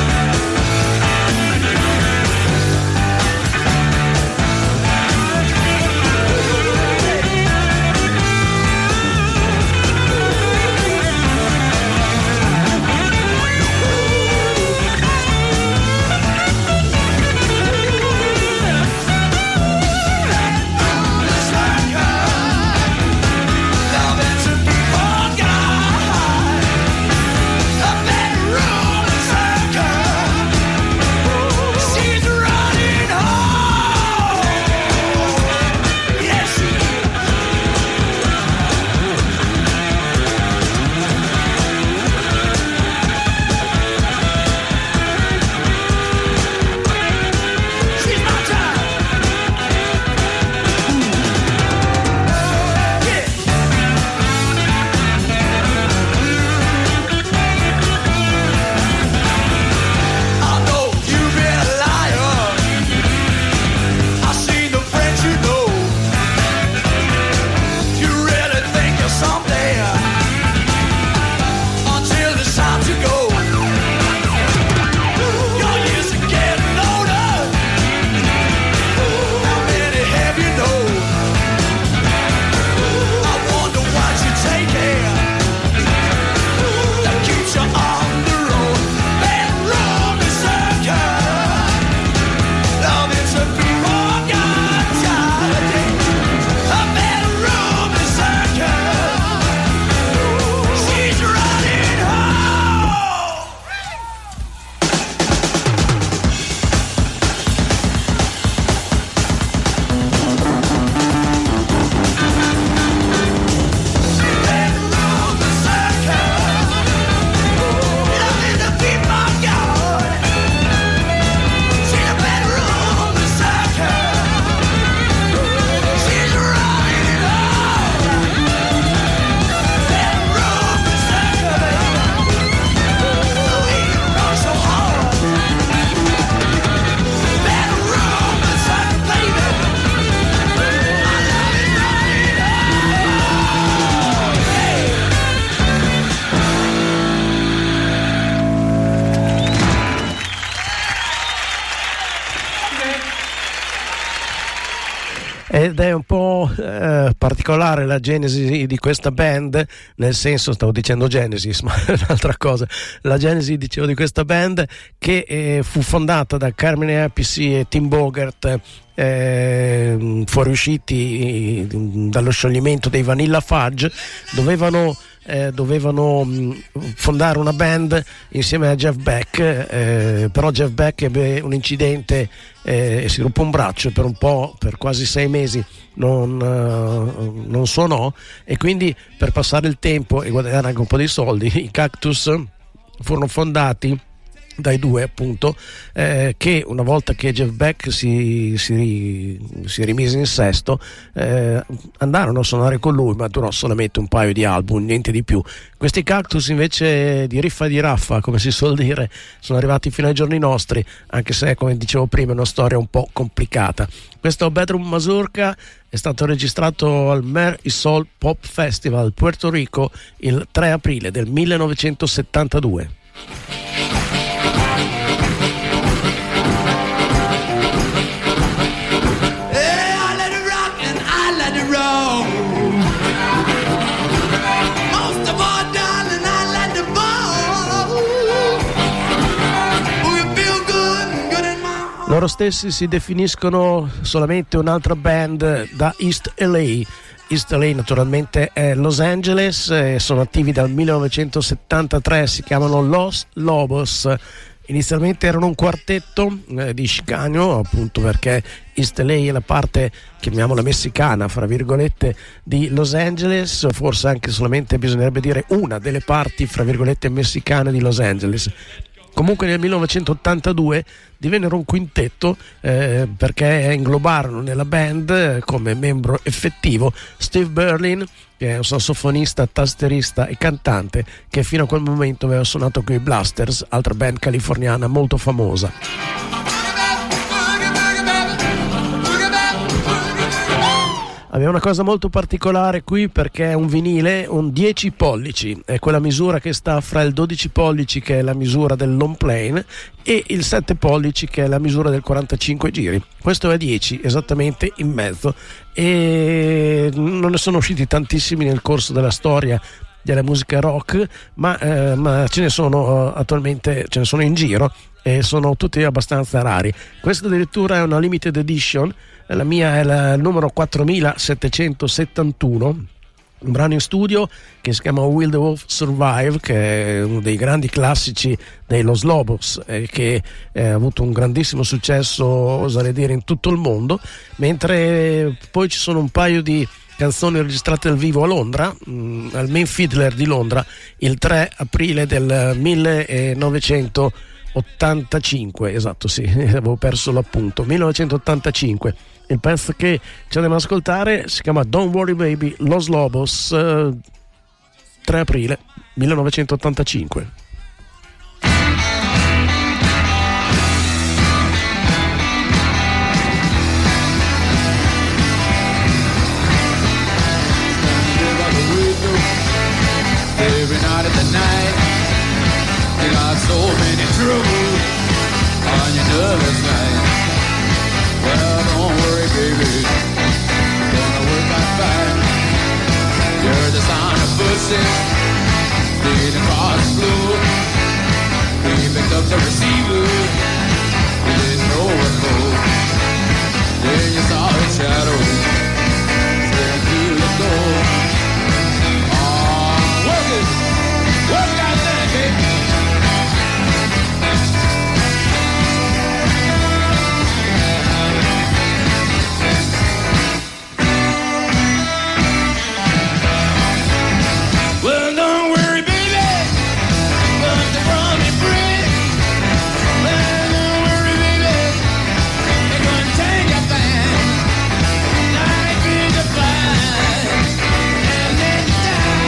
I know you've been a liar. I've seen the friends you know. You really think you're something until it's time to go. Your years are getting older. How many have you known? I wonder what you're taking that keeps you on the road. Bedroom berserker. Love is a people guide. A bedroom berserker. She's running home. Bedroom berserker. Love is a people guide. She's a bedroom berserker. She's running home. Bedroom berserker, baby. We run so hard. Bedroom berserker, baby. I love it running home. Hey. Ed è un po' eh, particolare la genesi di questa band, nel senso, stavo dicendo Genesis, ma è un'altra cosa. La genesi, dicevo, di questa band che eh, fu fondata da Carmine Appice e Tim Bogert, eh, fuoriusciti dallo scioglimento dei Vanilla Fudge. Dovevano Eh, dovevano mh, fondare una band insieme a Jeff Beck, eh, però Jeff Beck ebbe un incidente eh, e si ruppe un braccio, per un po', per quasi sei mesi non, uh, non suonò, e quindi per passare il tempo e guadagnare anche un po' di soldi i Cactus furono fondati dai due appunto, eh, che una volta che Jeff Beck si, si, si rimise in sesto, eh, andarono a suonare con lui, ma durò solamente un paio di album, niente di più. Questi Cactus invece di riffa di raffa, come si suol dire, sono arrivati fino ai giorni nostri, anche se, come dicevo prima, è una storia un po' complicata. Questo Bedroom Mazurka è stato registrato al Mer Isol Pop Festival Puerto Rico il tre aprile del millenovecentosettantadue. Loro stessi si definiscono solamente un'altra band da East L A. East L A naturalmente è Los Angeles, eh, sono attivi dal millenovecentosettantatré, si chiamano Los Lobos. Inizialmente erano un quartetto eh, di Chicano, appunto perché East L A è la parte, chiamiamola messicana, fra virgolette, di Los Angeles, forse anche solamente bisognerebbe dire una delle parti, fra virgolette, messicane di Los Angeles. Comunque nel millenovecentottantadue divennero un quintetto eh, perché inglobarono nella band eh, come membro effettivo Steve Berlin, che è un sassofonista, tasterista e cantante che fino a quel momento aveva suonato con i Blasters, altra band californiana molto famosa. Abbiamo una cosa molto particolare qui perché è un vinile, un dieci pollici, è quella misura che sta fra il dodici pollici, che è la misura del long plane, e il sette pollici, che è la misura del quarantacinque giri. Questo è dieci, esattamente in mezzo, e non ne sono usciti tantissimi nel corso della storia della musica rock, ma, eh, ma ce ne sono uh, attualmente, ce ne sono in giro e sono tutti abbastanza rari. Questo addirittura è una limited edition, la mia è la, il numero quattromilasettecentosettantuno, un brano in studio che si chiama Will the Wolf Survive, che è uno dei grandi classici dei Los Lobos, eh, che eh, ha avuto un grandissimo successo, oserei dire, in tutto il mondo, mentre poi ci sono un paio di canzoni registrate dal vivo a Londra, mh, al Main Fiddler di Londra, il tre aprile del millenovecentottantacinque, esatto, sì, avevo perso l'appunto, millenovecentottantacinque. Il pezzo che ci andiamo ad ascoltare si chiama Don't Worry Baby, Los Lobos, eh, tre aprile millenovecentottantacinque. Every night of the night, you got so many troubles on your nervous night. Well, don't worry, baby, gonna work out fine. You're the sound of footsteps speeding across the floor. We picked up the receiver, we didn't know what for. Then you saw a shadow staring through the door. Work it! Work that thing, baby! Well, don't worry, baby, but they run me free. Well, don't worry, baby, they're gonna take your thing. Life is a fly, and then you die.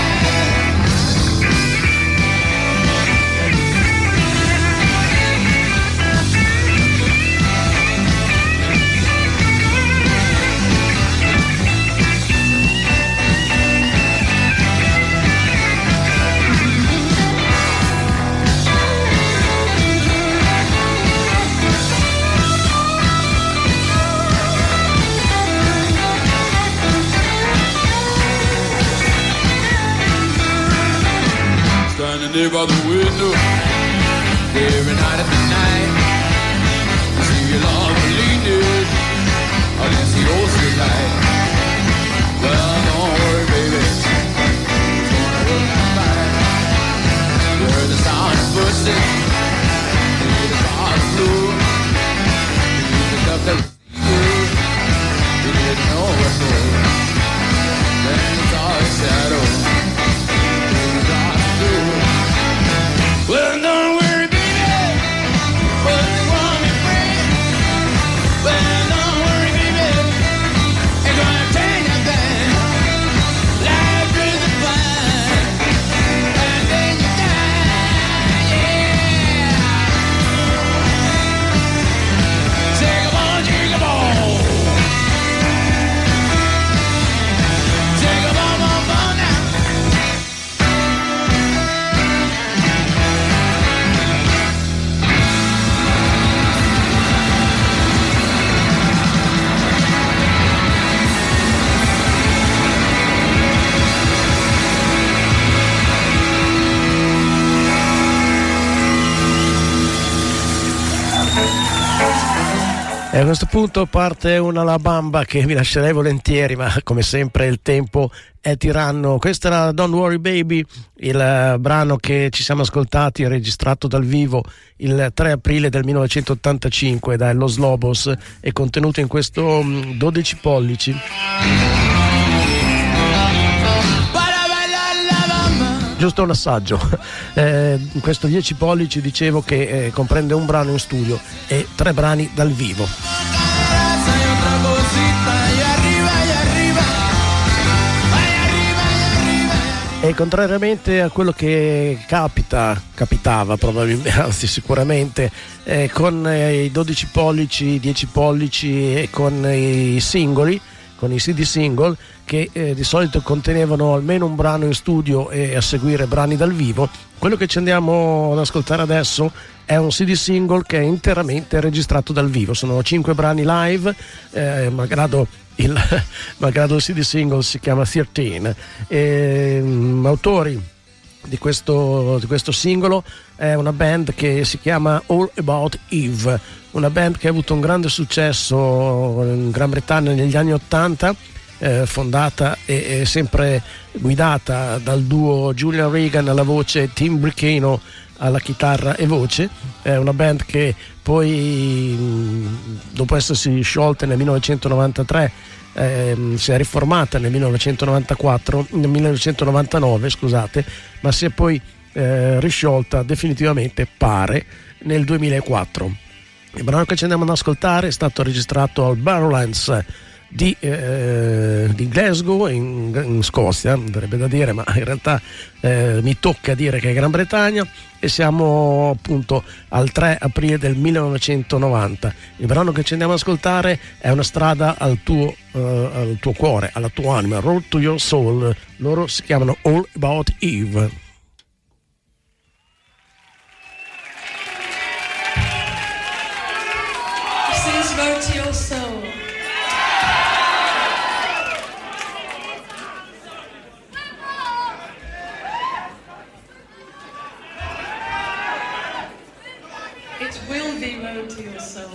Standing there by the window, every night at the night, I see your love leaning against the ocean light. Well, don't worry, baby, it's gonna work out fine. You heard the sound of footsteps, you hear the car floor. You picked up the receiver, you didn't know what for. Then you saw a shadow. Well, don't worry, baby, E a questo punto parte una La Bamba che vi lascerei volentieri, ma come sempre il tempo è tiranno. Questa era Don't Worry Baby, il brano che ci siamo ascoltati, registrato dal vivo il tre aprile del millenovecentottantacinque da Los Lobos e contenuto in questo dodici pollici. Giusto un assaggio, eh, in questo dieci pollici dicevo che eh, comprende un brano in studio e tre brani dal vivo. E contrariamente a quello che capita, capitava probabilmente, anzi sicuramente, eh, con eh, i dodici pollici, dieci pollici e con i singoli, con i C D single che eh, di solito contenevano almeno un brano in studio e a seguire brani dal vivo, quello che ci andiamo ad ascoltare adesso è un C D single che è interamente registrato dal vivo. Sono cinque brani live, eh, malgrado il malgrado il C D single si chiama tredici. E, um, autori di questo, di questo singolo è una band che si chiama All About Eve, una band che ha avuto un grande successo in Gran Bretagna negli anni ottanta, eh, fondata e, e sempre guidata dal duo Julian Regan alla voce e Tim Bricheno alla chitarra e voce. È una band che poi, dopo essersi sciolta nel millenovecentonovantatré, eh, si è riformata nel millenovecentonovantaquattro, nel millenovecentonovantanove, scusate, ma si è poi eh, risciolta definitivamente, pare, nel duemilaquattro. Il brano che ci andiamo ad ascoltare è stato registrato al Barrowlands di, eh, di Glasgow in, in Scozia, verrebbe da dire, ma in realtà eh, mi tocca dire che è Gran Bretagna, e siamo appunto al tre aprile del millenovecentonovanta. Il brano che ci andiamo ad ascoltare è Una strada al tuo, eh, al tuo cuore, alla tua anima, Road to Your Soul. Loro si chiamano All About Eve. This is Road to Your Soul. It will be Road to Your Soul.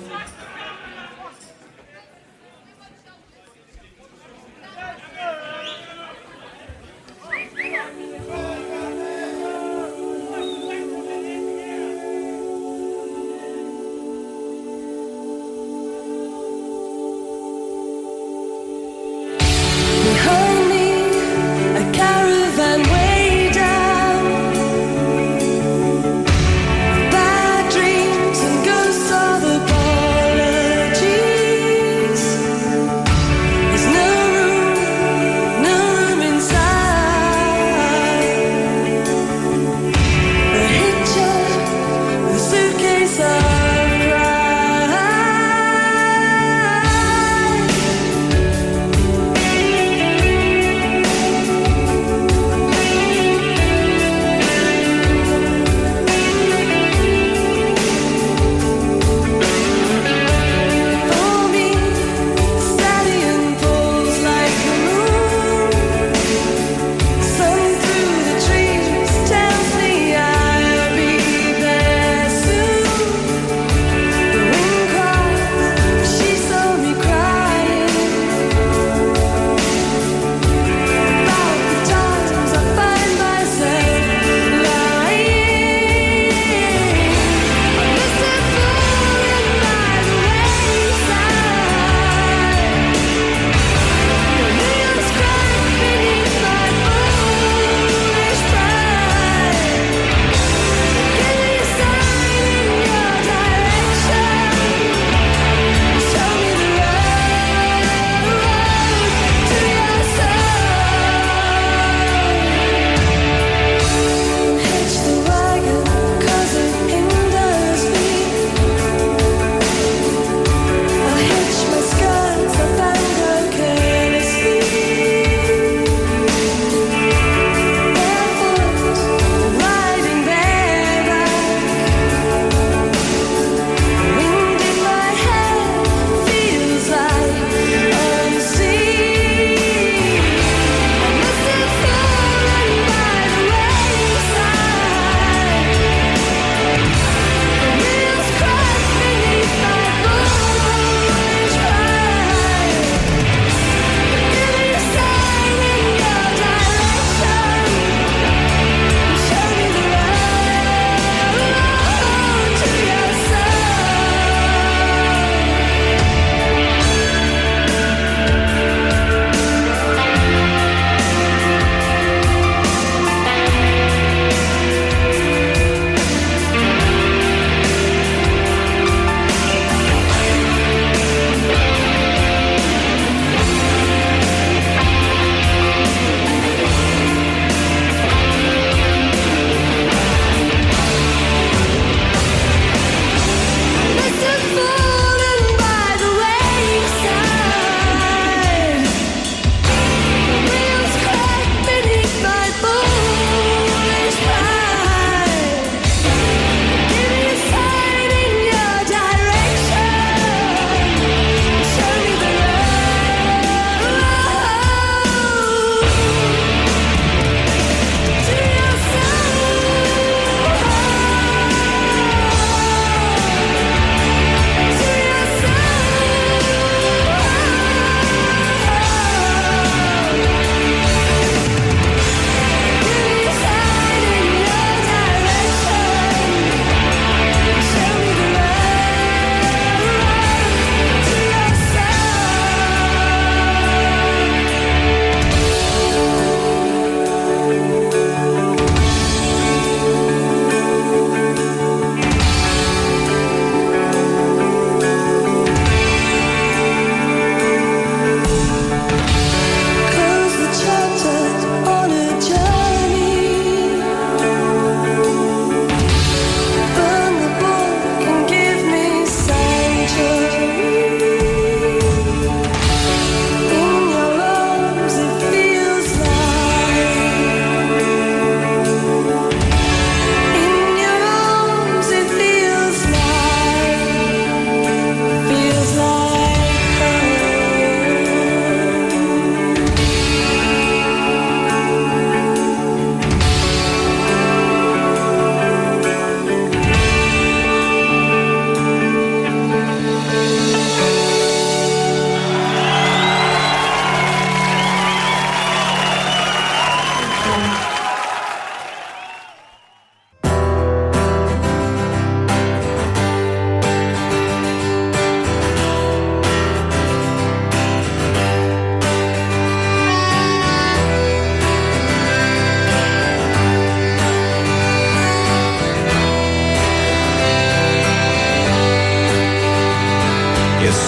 Behind me, a caravan way down. Bad dreams and ghosts of a ball.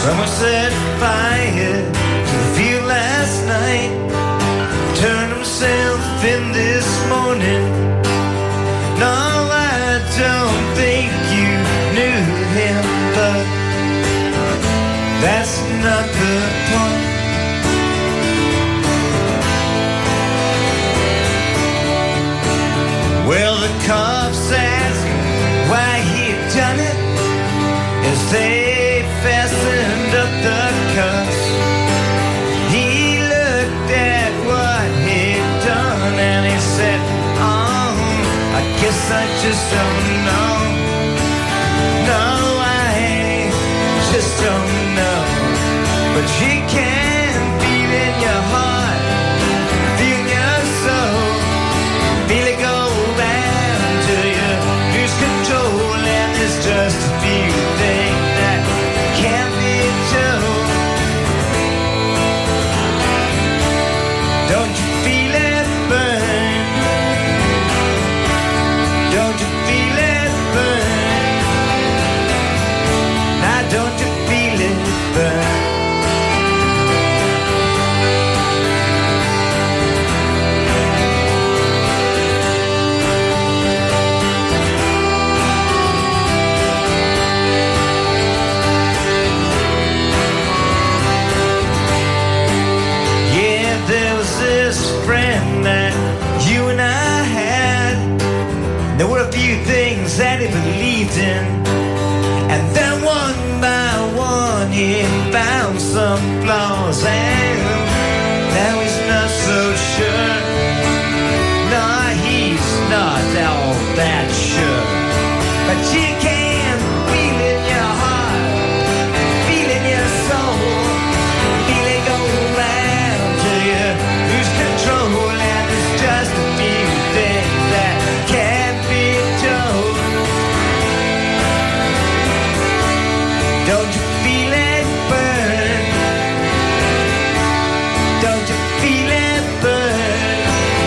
Someone set fire to the field last night, turned himself in this morning. No, I don't think you knew him, but that's not the point. Well, the cops asked why he'd done it as they fastened up the cuffs. He looked at what he'd done and he said, oh, I guess I just don't know. No, I just don't know. But you can feel in your heart, feel in your soul, feel it go round till you lose control. And there's just a few things that can't be told. Don't you feel it burn? Don't you feel it burn? Now don't you feel it burn? Friend that you and I had, there were a few things that he believed in, and then one by one he found some flaws, and now he's not so sure. No, he's not all that sure, but you can feel in your heart, feel in your soul, feel it go round till you lose control. And it's just a few things that can't be told. Don't you feel it burn? Don't you feel it burn?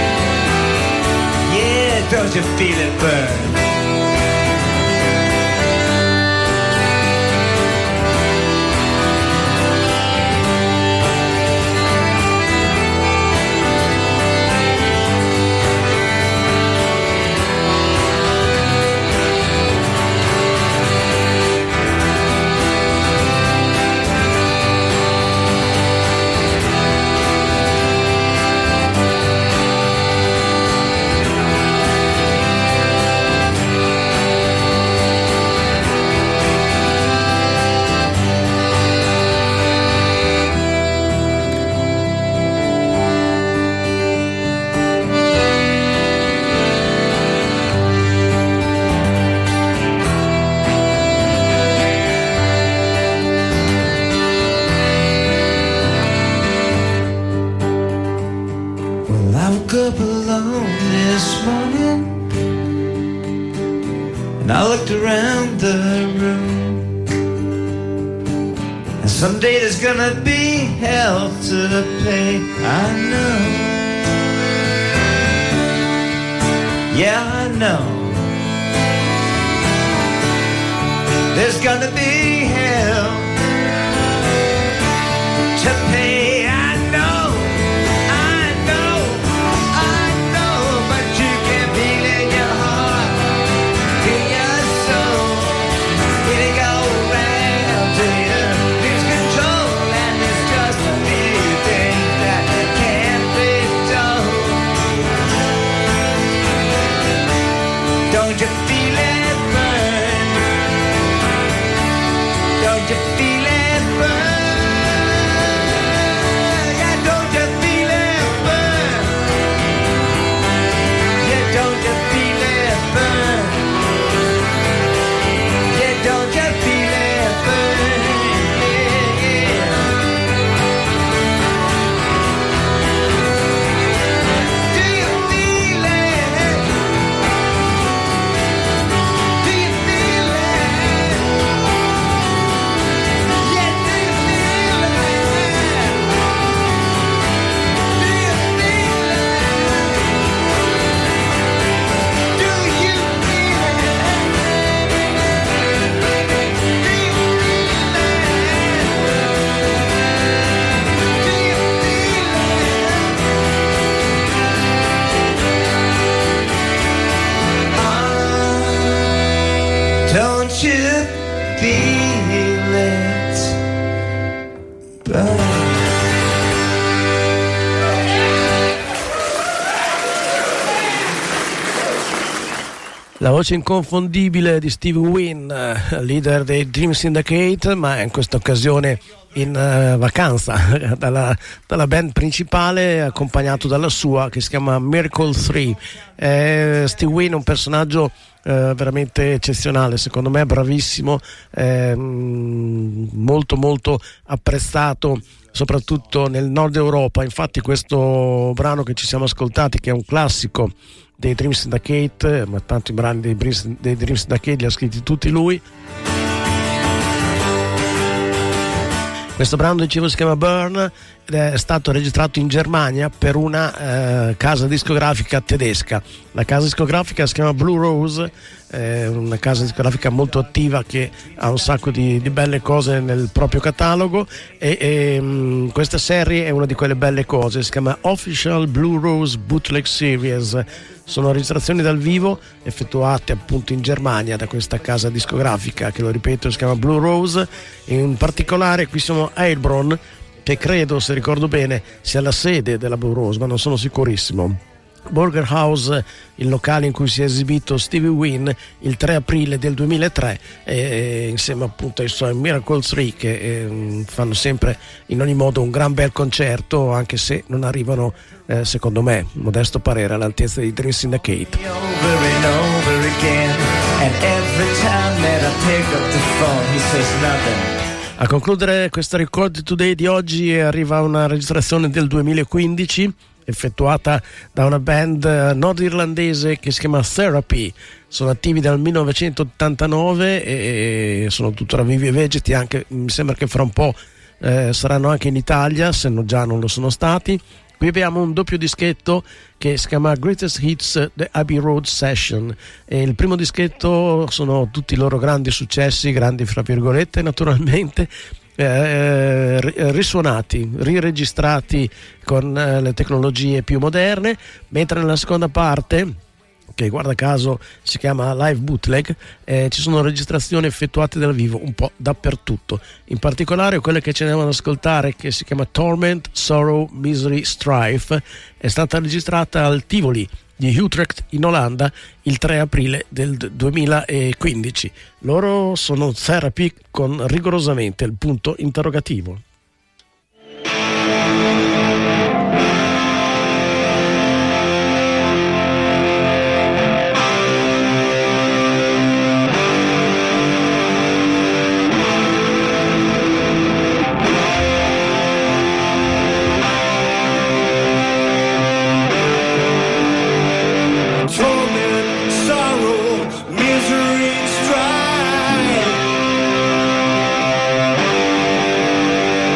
Yeah, don't you feel it burn? I looked around the room, and someday there's gonna be hell to pay, I know. Yeah, I know. There's gonna be hell to pay, I know. I know, I know, but you can feel in your heart, in your soul, when it go round till you lose control. And it's just a few things that can't be told. Don't you feel it burn? Don't you feel it burn? Yeah, don't you feel it burn? Yeah, don't you feel it burn? Yeah, don't you feel it burn? Yeah, yeah. Do you feel it? feel it burn. La voce inconfondibile di Steve Wynn, leader dei Dream Syndicate, ma in questa occasione in uh, vacanza dalla, dalla band principale, accompagnato dalla sua, che si chiama Miracle tre. Eh, Steve Wynn è un personaggio eh, veramente eccezionale, secondo me bravissimo, eh, molto molto apprezzato soprattutto nel nord Europa. Infatti questo brano che ci siamo ascoltati, che è un classico dei Dream Syndicate, ma tanti brani dei, dei Dream Syndicate li ha scritti tutti lui. Questo brano, dicevo, si chiama Burn ed è stato registrato in Germania per una eh, casa discografica tedesca. La casa discografica si chiama Blue Rose, è una casa discografica molto attiva che ha un sacco di, di belle cose nel proprio catalogo, e, e mh, questa serie è una di quelle belle cose, si chiama Official Blue Rose Bootleg Series. Sono registrazioni dal vivo effettuate appunto in Germania da questa casa discografica che, lo ripeto, si chiama Blue Rose. In particolare qui siamo a Heilbronn, che credo, se ricordo bene, sia la sede della Blue Rose, ma non sono sicurissimo. Burger House, il locale in cui si è esibito Stevie Wynn il tre aprile del duemilatré, e, insieme appunto ai suoi Miracle tre, che eh, fanno sempre in ogni modo un gran bel concerto, anche se non arrivano, eh, secondo me, modesto parere, all'altezza di Dream Syndicate. A concludere questa Record Today di oggi arriva una registrazione del duemilaquindici effettuata da una band nordirlandese che si chiama Therapy. Sono attivi dal millenovecentottantanove e sono tuttora vivi e vegeti, anche mi sembra che fra un po' eh, saranno anche in Italia, se no già non lo sono stati. Qui abbiamo un doppio dischetto che si chiama Greatest Hits The Abbey Road Session, e il primo dischetto sono tutti i loro grandi successi, grandi fra virgolette naturalmente, eh, risuonati, riregistrati con eh, le tecnologie più moderne, mentre nella seconda parte, che guarda caso si chiama Live Bootleg, eh, ci sono registrazioni effettuate dal vivo un po' dappertutto, in particolare quella che ci andiamo ad ascoltare, che si chiama Torment, Sorrow, Misery, Strife, è stata registrata al Tivoli di Utrecht in Olanda il tre aprile del duemilaquindici. Loro sono Therapy con rigorosamente il punto interrogativo. Misery, strife.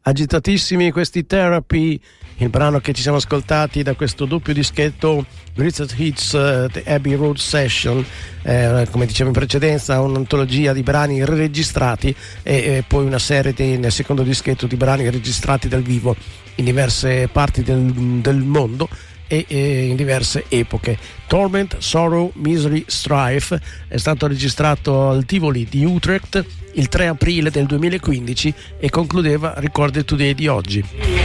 Agitatissimi questi Therapy, il brano che ci siamo ascoltati da questo doppio dischetto Greatest Hits, uh, The Abbey Road Session, eh, come dicevo in precedenza, un'antologia di brani registrati e, e poi una serie di, nel secondo dischetto di brani registrati dal vivo in diverse parti del, del mondo e, e in diverse epoche. Torment, Sorrow, Misery, Strife è stato registrato al Tivoli di Utrecht il tre aprile del duemilaquindici e concludeva Recorded Today di oggi.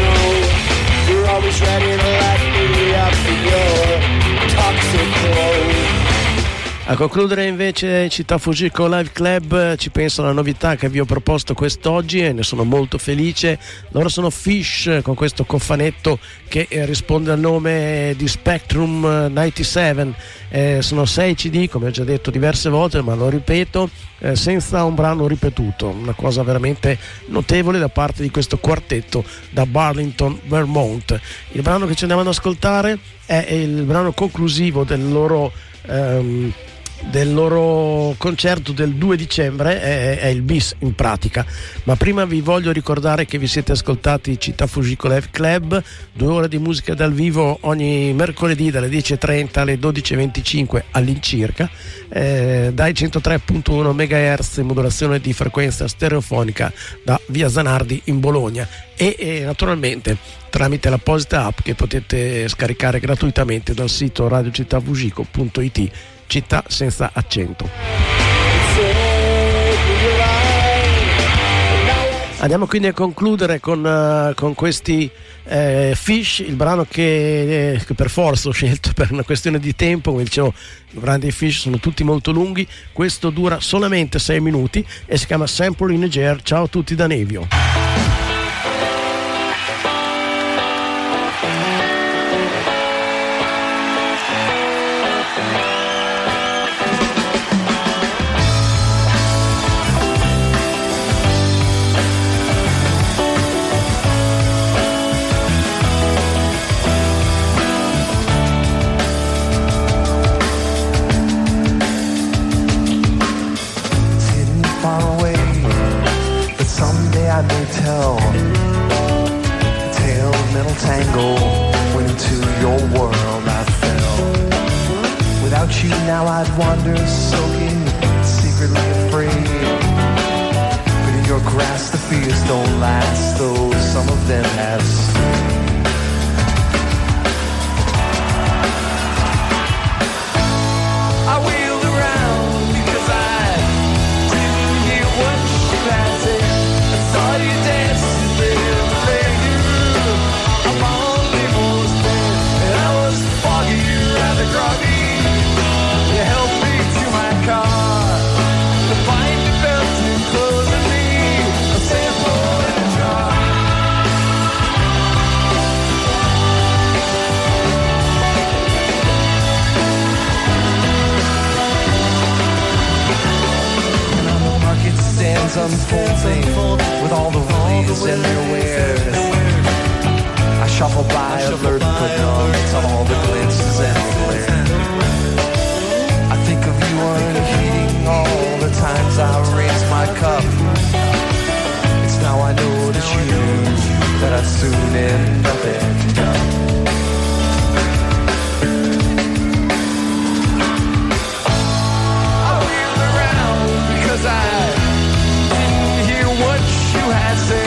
A concludere invece Città Fujiko Live Club ci penso alla novità che vi ho proposto quest'oggi e ne sono molto felice. Loro sono Fish con questo cofanetto che risponde al nome di Spectrum novantasette. Eh, sono sei C D, come ho già detto diverse volte, ma lo ripeto, eh, senza un brano ripetuto, una cosa veramente notevole da parte di questo quartetto da Burlington, Vermont. Il brano che ci andiamo ad ascoltare è il brano conclusivo del loro ehm, del loro concerto del due dicembre, è, è il bis in pratica. Ma prima vi voglio ricordare che vi siete ascoltati Città Fujiko Live Club, due ore di musica dal vivo ogni mercoledì dalle dieci e trenta alle dodici e venticinque all'incirca, eh, dai centotré virgola uno megahertz in modulazione di frequenza stereofonica da Via Zanardi in Bologna e, e naturalmente tramite l'apposita app che potete scaricare gratuitamente dal sito radio città fujiko punto it, città senza accento. Andiamo quindi a concludere con, uh, con questi eh, Fish, il brano che, eh, che per forza ho scelto per una questione di tempo. Come dicevo, i brani dei Fish sono tutti molto lunghi, questo dura solamente sei minuti e si chiama Sample in a Jar. Ciao a tutti da Nevio. Tell a tale of mental tangle when into your world I fell. Without you now I'd wander soaking, secretly afraid. But in your grasp the fears don't last, though some of them have stayed. I wheeled around because I didn't hear what she had said. Saw you dancing there, playing I'm almost there, and I was foggy, rather groggy. You helped me to my car, to find the belt and closing me, a sample in a jar. And on the market stands unfolding, with all the ways in their wares. I shuffle by, alert, put on to all the glints and flares. I think of you unheeding all the times I raise my cup. It's now I know that you knew that I'd soon end up end up. I wheeled around because I had said